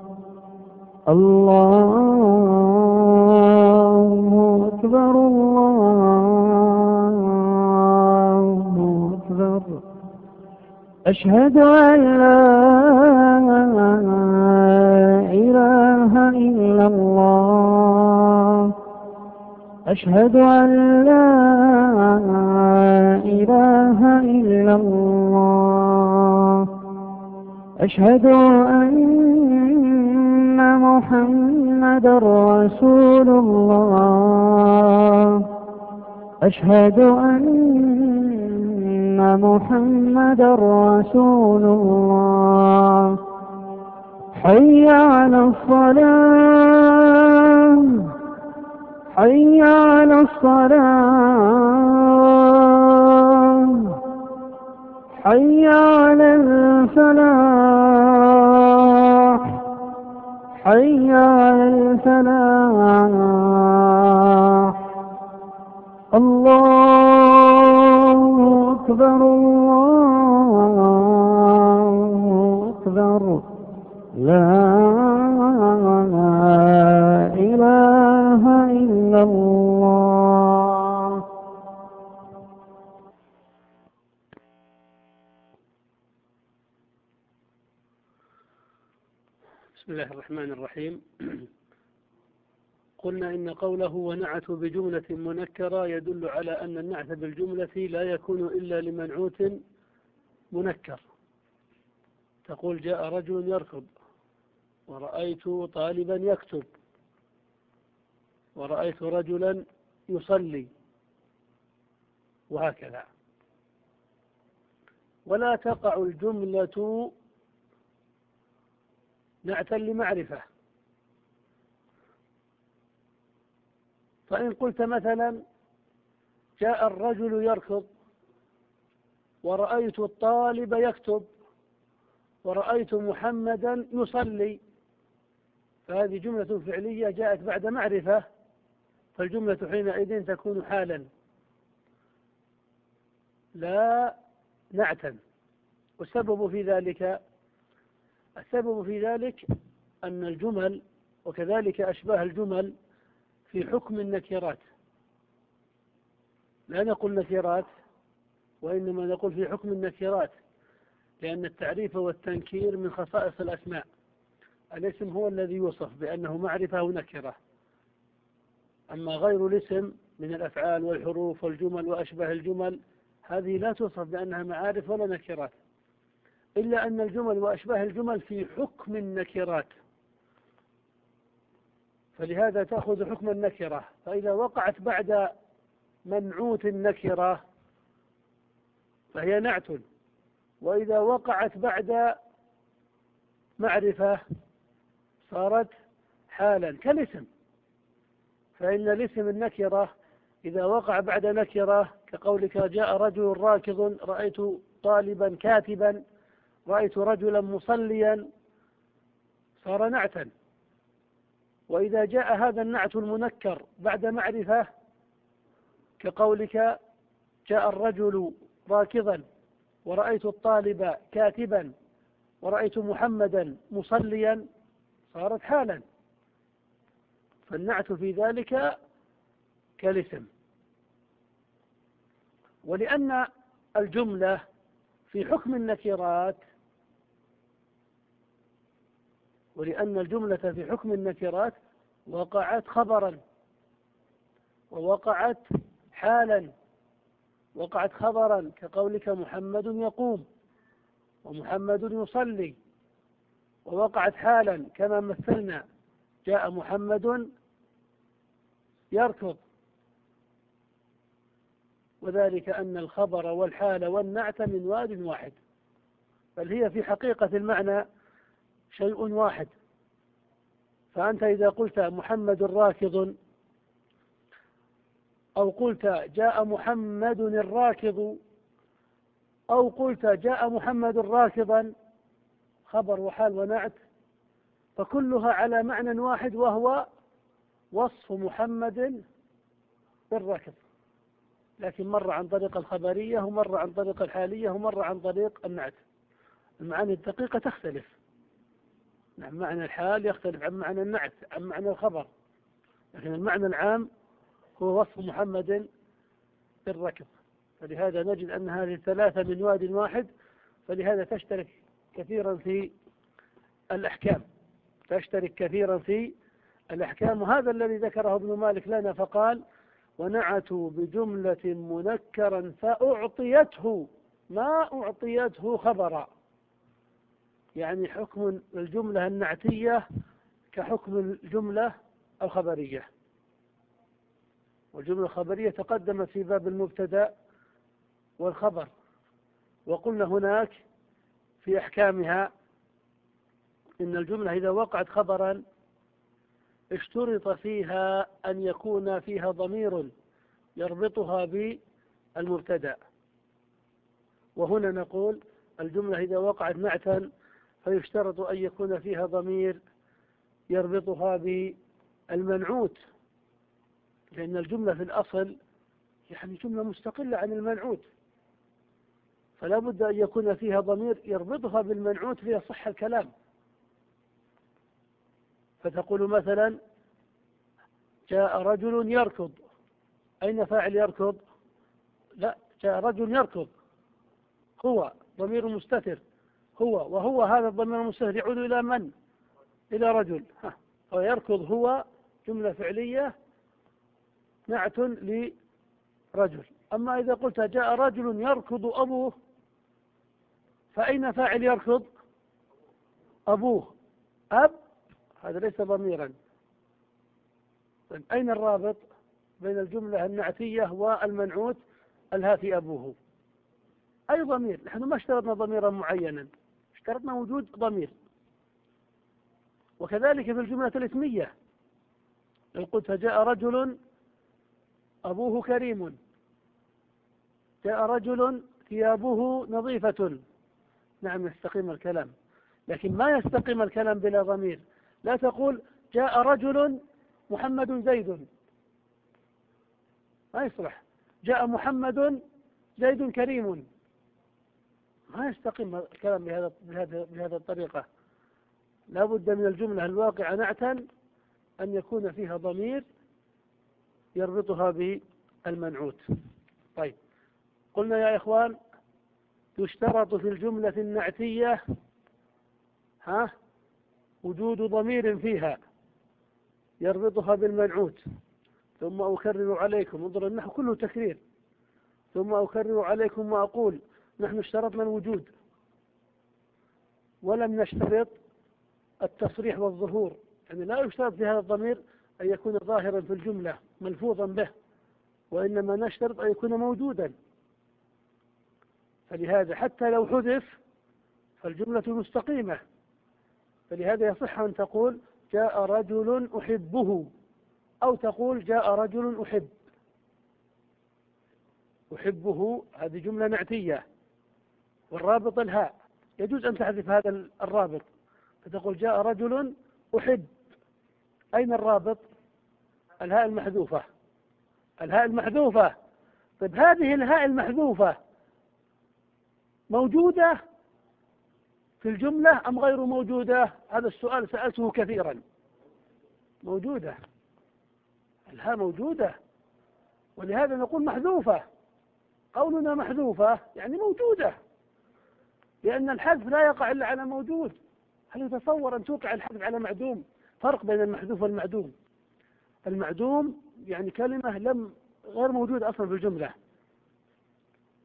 B: الله أكبر الله أكبر. أشهد أن لا إله إلا الله أشهد أن لا إله إلا الله أشهد أن محمدا رسول الله أشهد أن محمدا رسول الله. حي على الصلاة حي على الصلاة حي على الفلاح حي على الفلاح. الله أكبر الله أكبر. لا إله إلا الله.
A: بسم الله الرحمن الرحيم. قلنا إن قوله ونعت بجملة منكرة يدل على أن النعت بالجملة لا يكون إلا لمنعوت منكر. تقول جاء رجل يركض، ورأيت طالبا يكتب، ورأيت رجلا يصلي، وهكذا. ولا تقع الجملة نعتا لمعرفة. فإن قلت مثلا جاء الرجل يركض، ورأيت الطالب يكتب، ورأيت محمدا يصلي، فهذه جملة فعلية جاءت بعد معرفة، فالجملة حينئذ تكون حالا لا نعتا. والسبب في ذلك السبب في ذلك أن الجمل وكذلك أشباه الجمل في حكم النكرات. لا نقول نكرات، وإنما نقول في حكم النكرات، لأن التعريف والتنكير من خصائص الأسماء. الاسم هو الذي يوصف بأنه معرفة ونكرة، أما غير الاسم من الأفعال والحروف والجمل وأشباه الجمل هذه لا توصف بأنها معارف ولا نكرات، إلا أن الجمل وأشباه الجمل في حكم النكرات، فلهذا تأخذ حكم النكرة. فإذا وقعت بعد منعوت النكرة فهي نعت، وإذا وقعت بعد معرفة صارت حالا كالاسم. فإن الاسم النكرة إذا وقع بعد نكرة كقولك جاء رجل راكض، رأيت طالبا كاتبا، رأيت رجلا مصليا، صار نعتا. وإذا جاء هذا النعت المنكر بعد معرفة كقولك جاء الرجل راكضا، ورأيت الطالب كاتبا، ورأيت محمدا مصليا، صارت حالا. فالنعت في ذلك كالاسم. ولأن الجملة في حكم النكرات ولأن الجملة في حكم النكرات وقعت خبرا، ووقعت حالا. وقعت خبرا كقولك محمد يقوم، ومحمد يصلي، ووقعت حالا كما مثلنا، جاء محمد يركض، وذلك أن الخبر والحال والنعت من واد واحد، بل هي في حقيقة المعنى شيء واحد. فأنت إذا قلت محمد راكض، أو قلت جاء محمد الراكض، أو قلت جاء محمد راكضا، خبر وحال ونعت، فكلها على معنى واحد، وهو وصف محمد بالركض، لكن مر عن طريق الخبرية، ومر عن طريق الحالية، ومر عن طريق النعت. المعاني الدقيقة تختلف، نعم، معنى الحال يختلف عن معنى النعت عن معنى الخبر، لكن المعنى العام هو وصف محمد بالركض. فلهذا نجد أن هذه الثلاثة من واد واحد، فلهذا تشترك كثيرا في الأحكام، تشترك كثيرا في الأحكام. وهذا الذي ذكره ابن مالك لنا فقال: ونعتوا بجملة منكرا فأعطيته ما أعطيته خبرا، يعني حكم الجملة النعتية كحكم الجملة الخبرية. والجملة الخبرية تقدمت في باب المبتدأ والخبر، وقلنا هناك في أحكامها إن الجملة إذا وقعت خبرا اشترط فيها أن يكون فيها ضمير يربطها بالمبتدأ، وهنا نقول الجملة إذا وقعت نعتا فيشترط أن يكون فيها ضمير يربطها بالمنعوت، لأن الجملة في الأصل يعني جملة مستقلة عن المنعوت، فلا بد أن يكون فيها ضمير يربطها بالمنعوت ليصح الكلام. فتقول مثلا: جاء رجل يركض، أين فاعل يركض؟ لا، جاء رجل يركض، هو ضمير مستتر، هو، وهو هذا الضمير المستتر يعود إلى من؟ إلى رجل. ها، ويركض هو جملة فعلية نعت لرجل. أما إذا قلت جاء رجل يركض أبوه، فأين فاعل يركض؟ أبوه، أب، هذا ليس ضميرا. أين الرابط بين الجملة النعتية والمنعوت؟ الهاتي أبوه، أي ضمير. نحن ما اشترطنا ضميرا معينا، اشترطنا وجود ضمير. وكذلك في الجملة الاسمية، لو قلت جاء رجل أبوه كريم، جاء رجل ثيابه نظيفة، نعم يستقيم الكلام، لكن ما يستقيم الكلام بلا ضمير. لا تقول جاء رجل محمد زيد، ما يصلح. جاء محمد زيد كريم، ما يستقيم الكلام بهذا بهذا بهذه الطريقة. لا بد من الجملة الواقعة نعتا أن يكون فيها ضمير يربطها بالمنعوت. طيب، قلنا يا إخوان يشترط في الجملة النعتية ها وجود ضمير فيها يربطها بالمنعوت. ثم أكرر عليكم، انظر النحو كله تكرير. ثم أكرر عليكم ما أقول: نحن اشترطنا الوجود ولم نشترط التصريح والظهور، يعني لا يشترط في هذا الضمير أن يكون ظاهرا في الجملة ملفوظا به، وإنما نشترط أن يكون موجودا. فلهذا حتى لو حذف فالجملة مستقيمة. فلهذا يصح أن تقول جاء رجل أحبه، أو تقول جاء رجل أحب. أحبه هذه جملة نعتية، والرابط الهاء، يجوز أن تحذف هذا الرابط فتقول جاء رجل أحب. أين الرابط؟ الهاء المحذوفة، الهاء المحذوفة. طيب، هذه الهاء المحذوفة موجودة في الجملة أم غير موجودة؟ هذا السؤال سألته كثيرا. موجودة، الهاء موجودة، ولهذا نقول محذوفة. قولنا محذوفة يعني موجودة، لأن الحذف لا يقع إلا على موجود. هل يتصور أن توقع الحذف على معدوم؟ فرق بين المحذوف والمعدوم. المعدوم يعني كلمة لم غير موجودة أصلا في الجملة،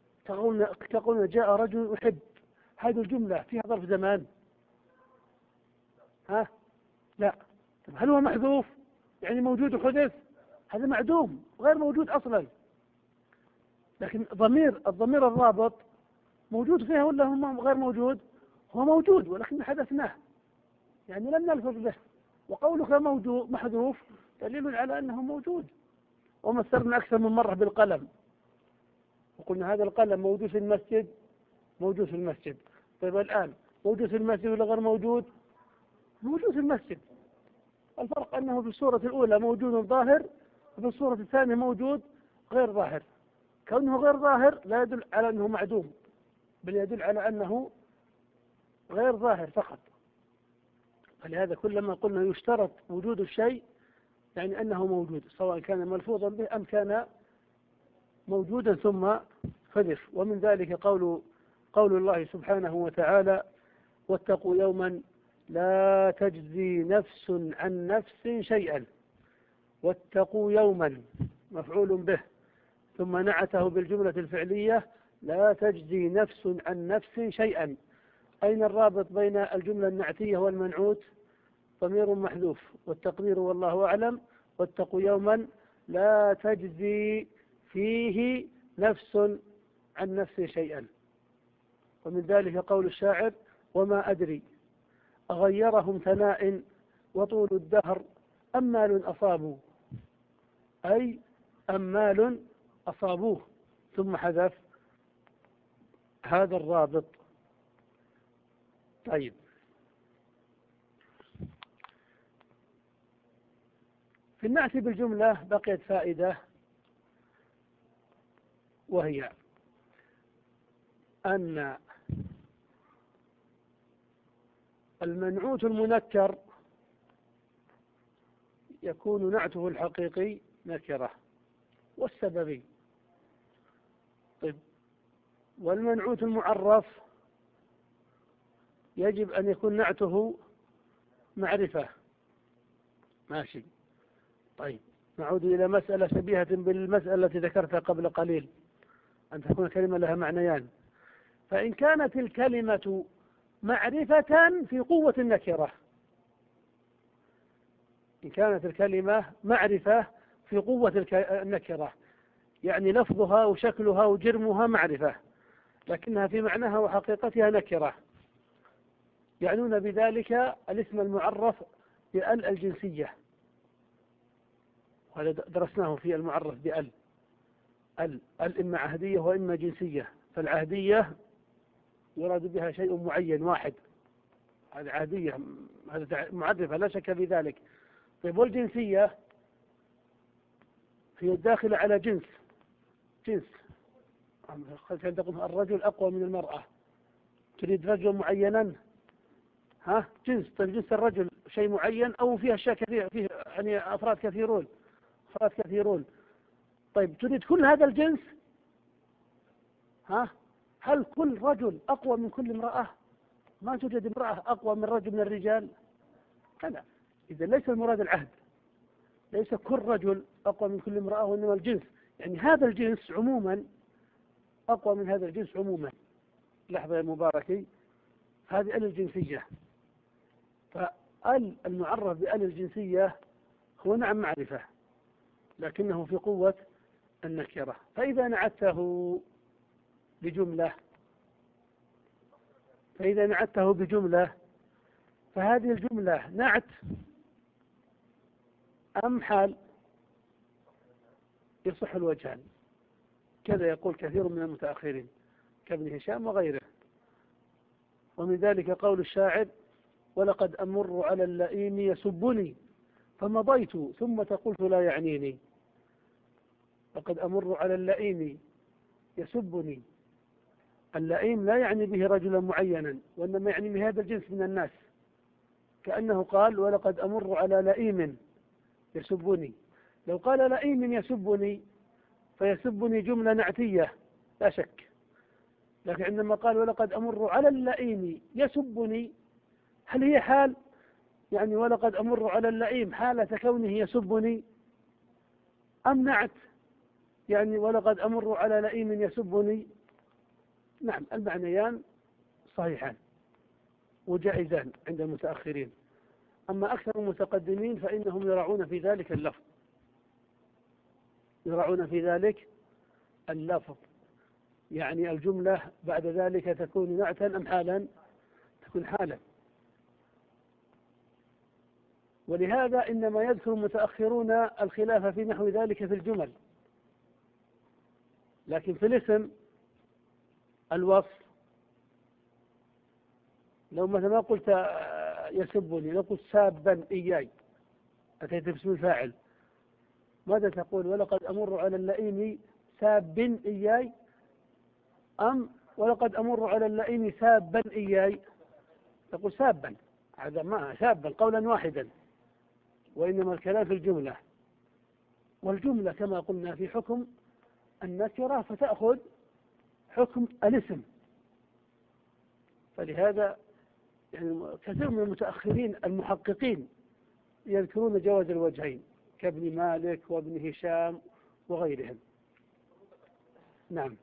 A: تقولنا جاء رجل أحب، هذه الجملة فيها ظرف زمان، ها؟ لا. طب هل هو محذوف يعني موجود وحدث؟ هذا معدوم غير موجود أصلا. لكن ضمير الضمير الرابط موجود فيها ولا هو غير موجود؟ هو موجود ولكن حدثناه، يعني لم نلفظ به. وقولك موجود محذوف دليل على أنه موجود. ومثلنا أكثر من مرة بالقلم وقلنا هذا القلم موجود في المسجد، موجود في المسجد. طيب الآن موجود في المسجد ولا غير موجود؟ موجود في المسجد. الفرق أنه في الصورة الأولى موجود ظاهر وفي الصورة الثانية موجود غير ظاهر. كونه غير ظاهر لا يدل على أنه معدوم، بل يدل على أنه غير ظاهر فقط. فلهذا كلما قلنا يشترط وجود الشيء يعني أنه موجود، سواء كان ملفوظا به أم كان موجودا ثم حذف. ومن ذلك قول قول الله سبحانه وتعالى: واتقوا يوما لا تجزي نفس عن نفس شيئا. واتقوا يوما مفعول به ثم نعته بالجملة الفعلية لا تجزي نفس عن نفس شيئا. أين الرابط بين الجملة النعتية والمنعوت؟ ضمير محذوف والتقدير والله أعلم. واتقوا يوما لا تجزي فيه نفس عن نفس شيئا. ومن ذلك قول الشاعر: وما أدري أغيرهم ثناء وطول الدهر أمال أصابوا، أي أمال أصابوه، ثم حذف هذا الرابط. طيب، في النعت بالجملة بقيت فائدة، وهي أن المنعوت المنكر يكون نعته الحقيقي نكرة والسببي. طيب، والمنعوت المعرف يجب أن يكون نعته معرفة. ماشي. طيب، نعود إلى مسألة شبيهة بالمسألة التي ذكرتها قبل قليل، أن تكون كلمة لها معنيان. فإن كانت الكلمة معرفة في قوة النكرة، إن كانت الكلمة معرفة في قوة النكرة، يعني لفظها وشكلها وجرمها معرفة لكنها في معناها وحقيقتها نكرة، يعنون بذلك الاسم المعرف بأل الجنسية، وهذا درسناه في المعرف بأل. ال ال إما عهدية وإما جنسية. فالعهدية يراد بها شيء معين واحد، هذه عهدية، هذا معرفة لا شك في ذلك. طيب، والجنسية هي الداخلة على جنس جنس كان تقول الرجل أقوى من المرأة، تريد رجل معينا، ها جنس. طيب، جنس الرجل شيء معين أو فيه أشياء كثيرة، فيه يعني أفراد كثيرون أفراد كثيرون طيب، تريد كل هذا الجنس، ها هل كل رجل أقوى من كل امرأة؟ ما توجد امرأة أقوى من رجل من الرجال. لا، إذا ليس المراد العهد، ليس كل رجل أقوى من كل امرأة، وإنما الجنس، يعني هذا الجنس عموما أقوى من هذا الجنس عموما. لحظة يا مباركي، هذه ال الجنسية. فال المعرف بال الجنسية هو نعم معرفة لكنه في قوة النكرة. فإذا نعته بجملة فإذا نعته بجملة فهذه الجملة نعت أم حال؟ يصح الوجهان، كذا يقول كثير من المتأخرين كابن هشام وغيره. ومن ذلك قول الشاعر: ولقد أمر على اللئيم يسبني فمضيت ثم قلت لا يعنيني. لقد أمر على اللئيم يسبني. اللئيم لا يعني به رجلا معينا، وإنما يعني به هذا الجنس من الناس، كأنه قال: ولقد أمر على لئيم يسبني. لو قال لئيم يسبني فيسبني جملة نعتية لا شك، لكن عندما قال ولقد أمر على اللئيم يسبني، هل هي حال؟ يعني ولقد أمر على اللئيم حالة كونه يسبني، أم نعت يعني ولقد أمر على لئيم يسبني؟ نعم، المعنيان صحيحان وجائزان عند المتأخرين. أما أكثر المتقدمين فإنهم يراعون في ذلك اللفظ، يراعون في ذلك اللفظ، يعني الجملة بعد ذلك تكون نعتا أم حالا؟ تكون حالا. ولهذا إنما يذكر المتأخرون الخلاف في نحو ذلك في الجمل، لكن في الاسم الوصف لو مثلا ما قلت يسبني، لو قلت سابا إياي أتيت باسم الفاعل، ماذا تقول؟ ولقد أمر على اللئيم ساب إياي، أم ولقد أمر على اللئيم سابا إياي؟ تقول سابا، هذا ما سابا قولا واحدا، وإنما الكلام في الجملة، والجملة كما قلنا في حكم النكرة فتأخذ حكم الاسم. فلهذا يعني كثير من المتأخرين المحققين يذكرون جواز الوجهين كابن مالك وابن هشام وغيرهم. نعم.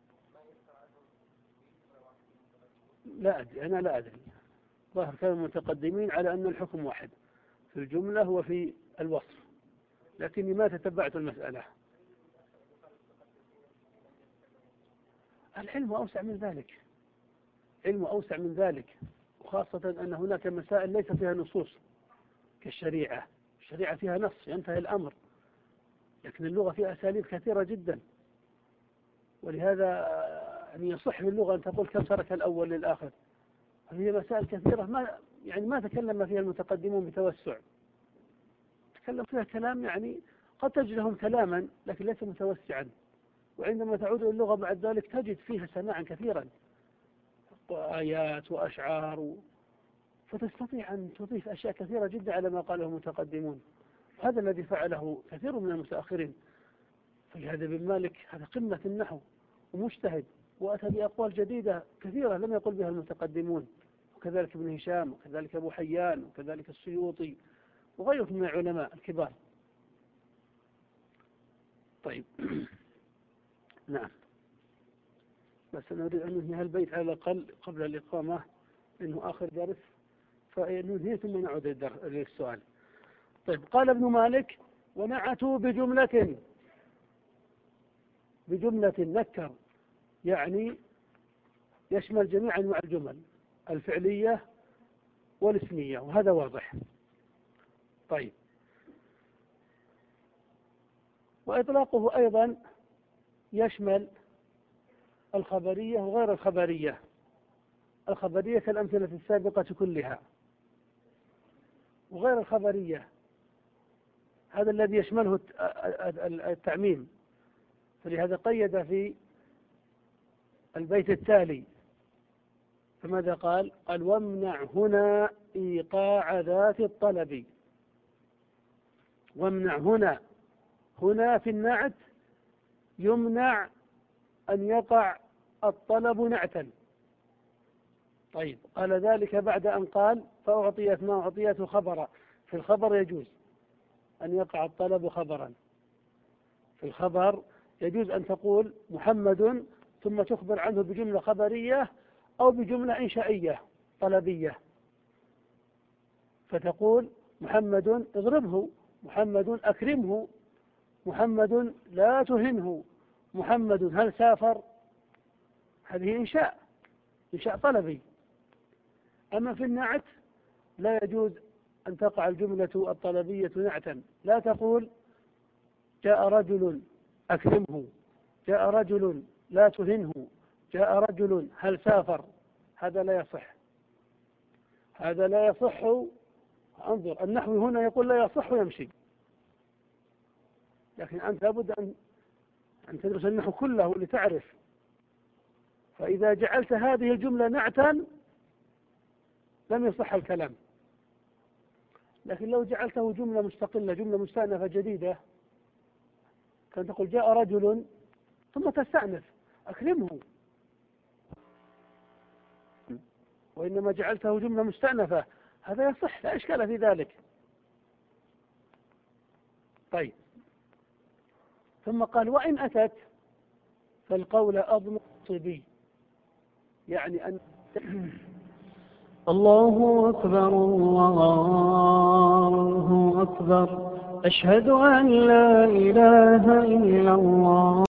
A: لا أدري، أنا لا أدري، ظاهر كانوا المتقدمين على أن الحكم واحد في الجملة وفي الوصف، لكني ما تتبعت المسألة. العلم أوسع من ذلك، علم أوسع من ذلك، وخاصة أن هناك مسائل ليس فيها نصوص كالشريعة، الشريعة فيها نص ينتهي الأمر، لكن اللغة فيها أساليب كثيرة جدا، ولهذا يعني يصح في اللغة أن تقول كم ترك الأول للآخر. هي مسائل كثيرة ما يعني ما تكلم فيها المتقدمون بتوسع، تكلم فيها كلام يعني قد تجد لهم كلاما لكن ليس متوسعا، وعندما تعود إلى اللغة بعد ذلك تجد فيها سماعا كثيرا وآيات وأشعار و... فتستطيع أن تضيف أشياء كثيرة جدا على ما قاله المتقدمون. هذا الذي فعله كثير من المتأخرين. فلهذا بن مالك هذا قمة النحو ومجتهد، وأتى بأقوال جديدة كثيرة لم يقل بها المتقدمون، وكذلك ابن هشام، وكذلك أبو حيان، وكذلك السيوطي وغيرهم من العلماء الكبار. طيب نعم، بس أنا أريد أن ننهي هالبيت على الأقل قبل الإقامة إنه آخر درس، فننهي ثم نعود للسؤال. طيب قال ابن مالك: ونعتوا بجملة، بجملة نكر يعني يشمل جميع أنواع الجمل الفعلية والاسمية، وهذا واضح. طيب، وإطلاقه أيضا يشمل الخبرية وغير الخبرية، الخبرية كالأمثلة السابقة كلها، وغير الخبرية هذا الذي يشمله التعميم. فلهذا قيد في البيت التالي، فماذا قال؟ قال: وامنع هنا إيقاع ذات الطلب. وامنع هنا، هنا في النعت يمنع أن يقع الطلب نعتا. طيب، قال ذلك بعد أن قال: فأعطيت ما أعطيته خبرا. في الخبر يجوز أن يقع الطلب خبرا، في الخبر يجوز أن تقول محمد ثم تخبر عنه بجملة خبرية أو بجملة إنشائية طلبية، فتقول محمد اضربه، محمد أكرمه، محمد لا تهنه، محمد هل سافر. هذه إنشاء، إنشاء طلبي. أما في النعت لا يجوز أن تقع الجملة الطلبية نعتا، لا تقول جاء رجل أكرمه، جاء رجل لا تهنه، جاء رجل هل سافر. هذا لا يصح، هذا لا يصح. انظر، النحو هنا يقول لا يصح يمشي، لكن أنت لابد أن أن تدرس النحو كله لتعرف. فإذا جعلت هذه الجملة نعتا لم يصح الكلام، لكن لو جعلته جملة مستقلة، جملة مستأنفة جديدة، كان تقول جاء رجل ثم تستأنف أكرمه، وإنما جعلته جملة مستأنفة، هذا يصح لا إشكال في ذلك. طيب، ثم قال: وإن أتت فالقول أضمن طبي، يعني أن
B: الله أكبر الله أكبر أشهد أن لا إله إلا الله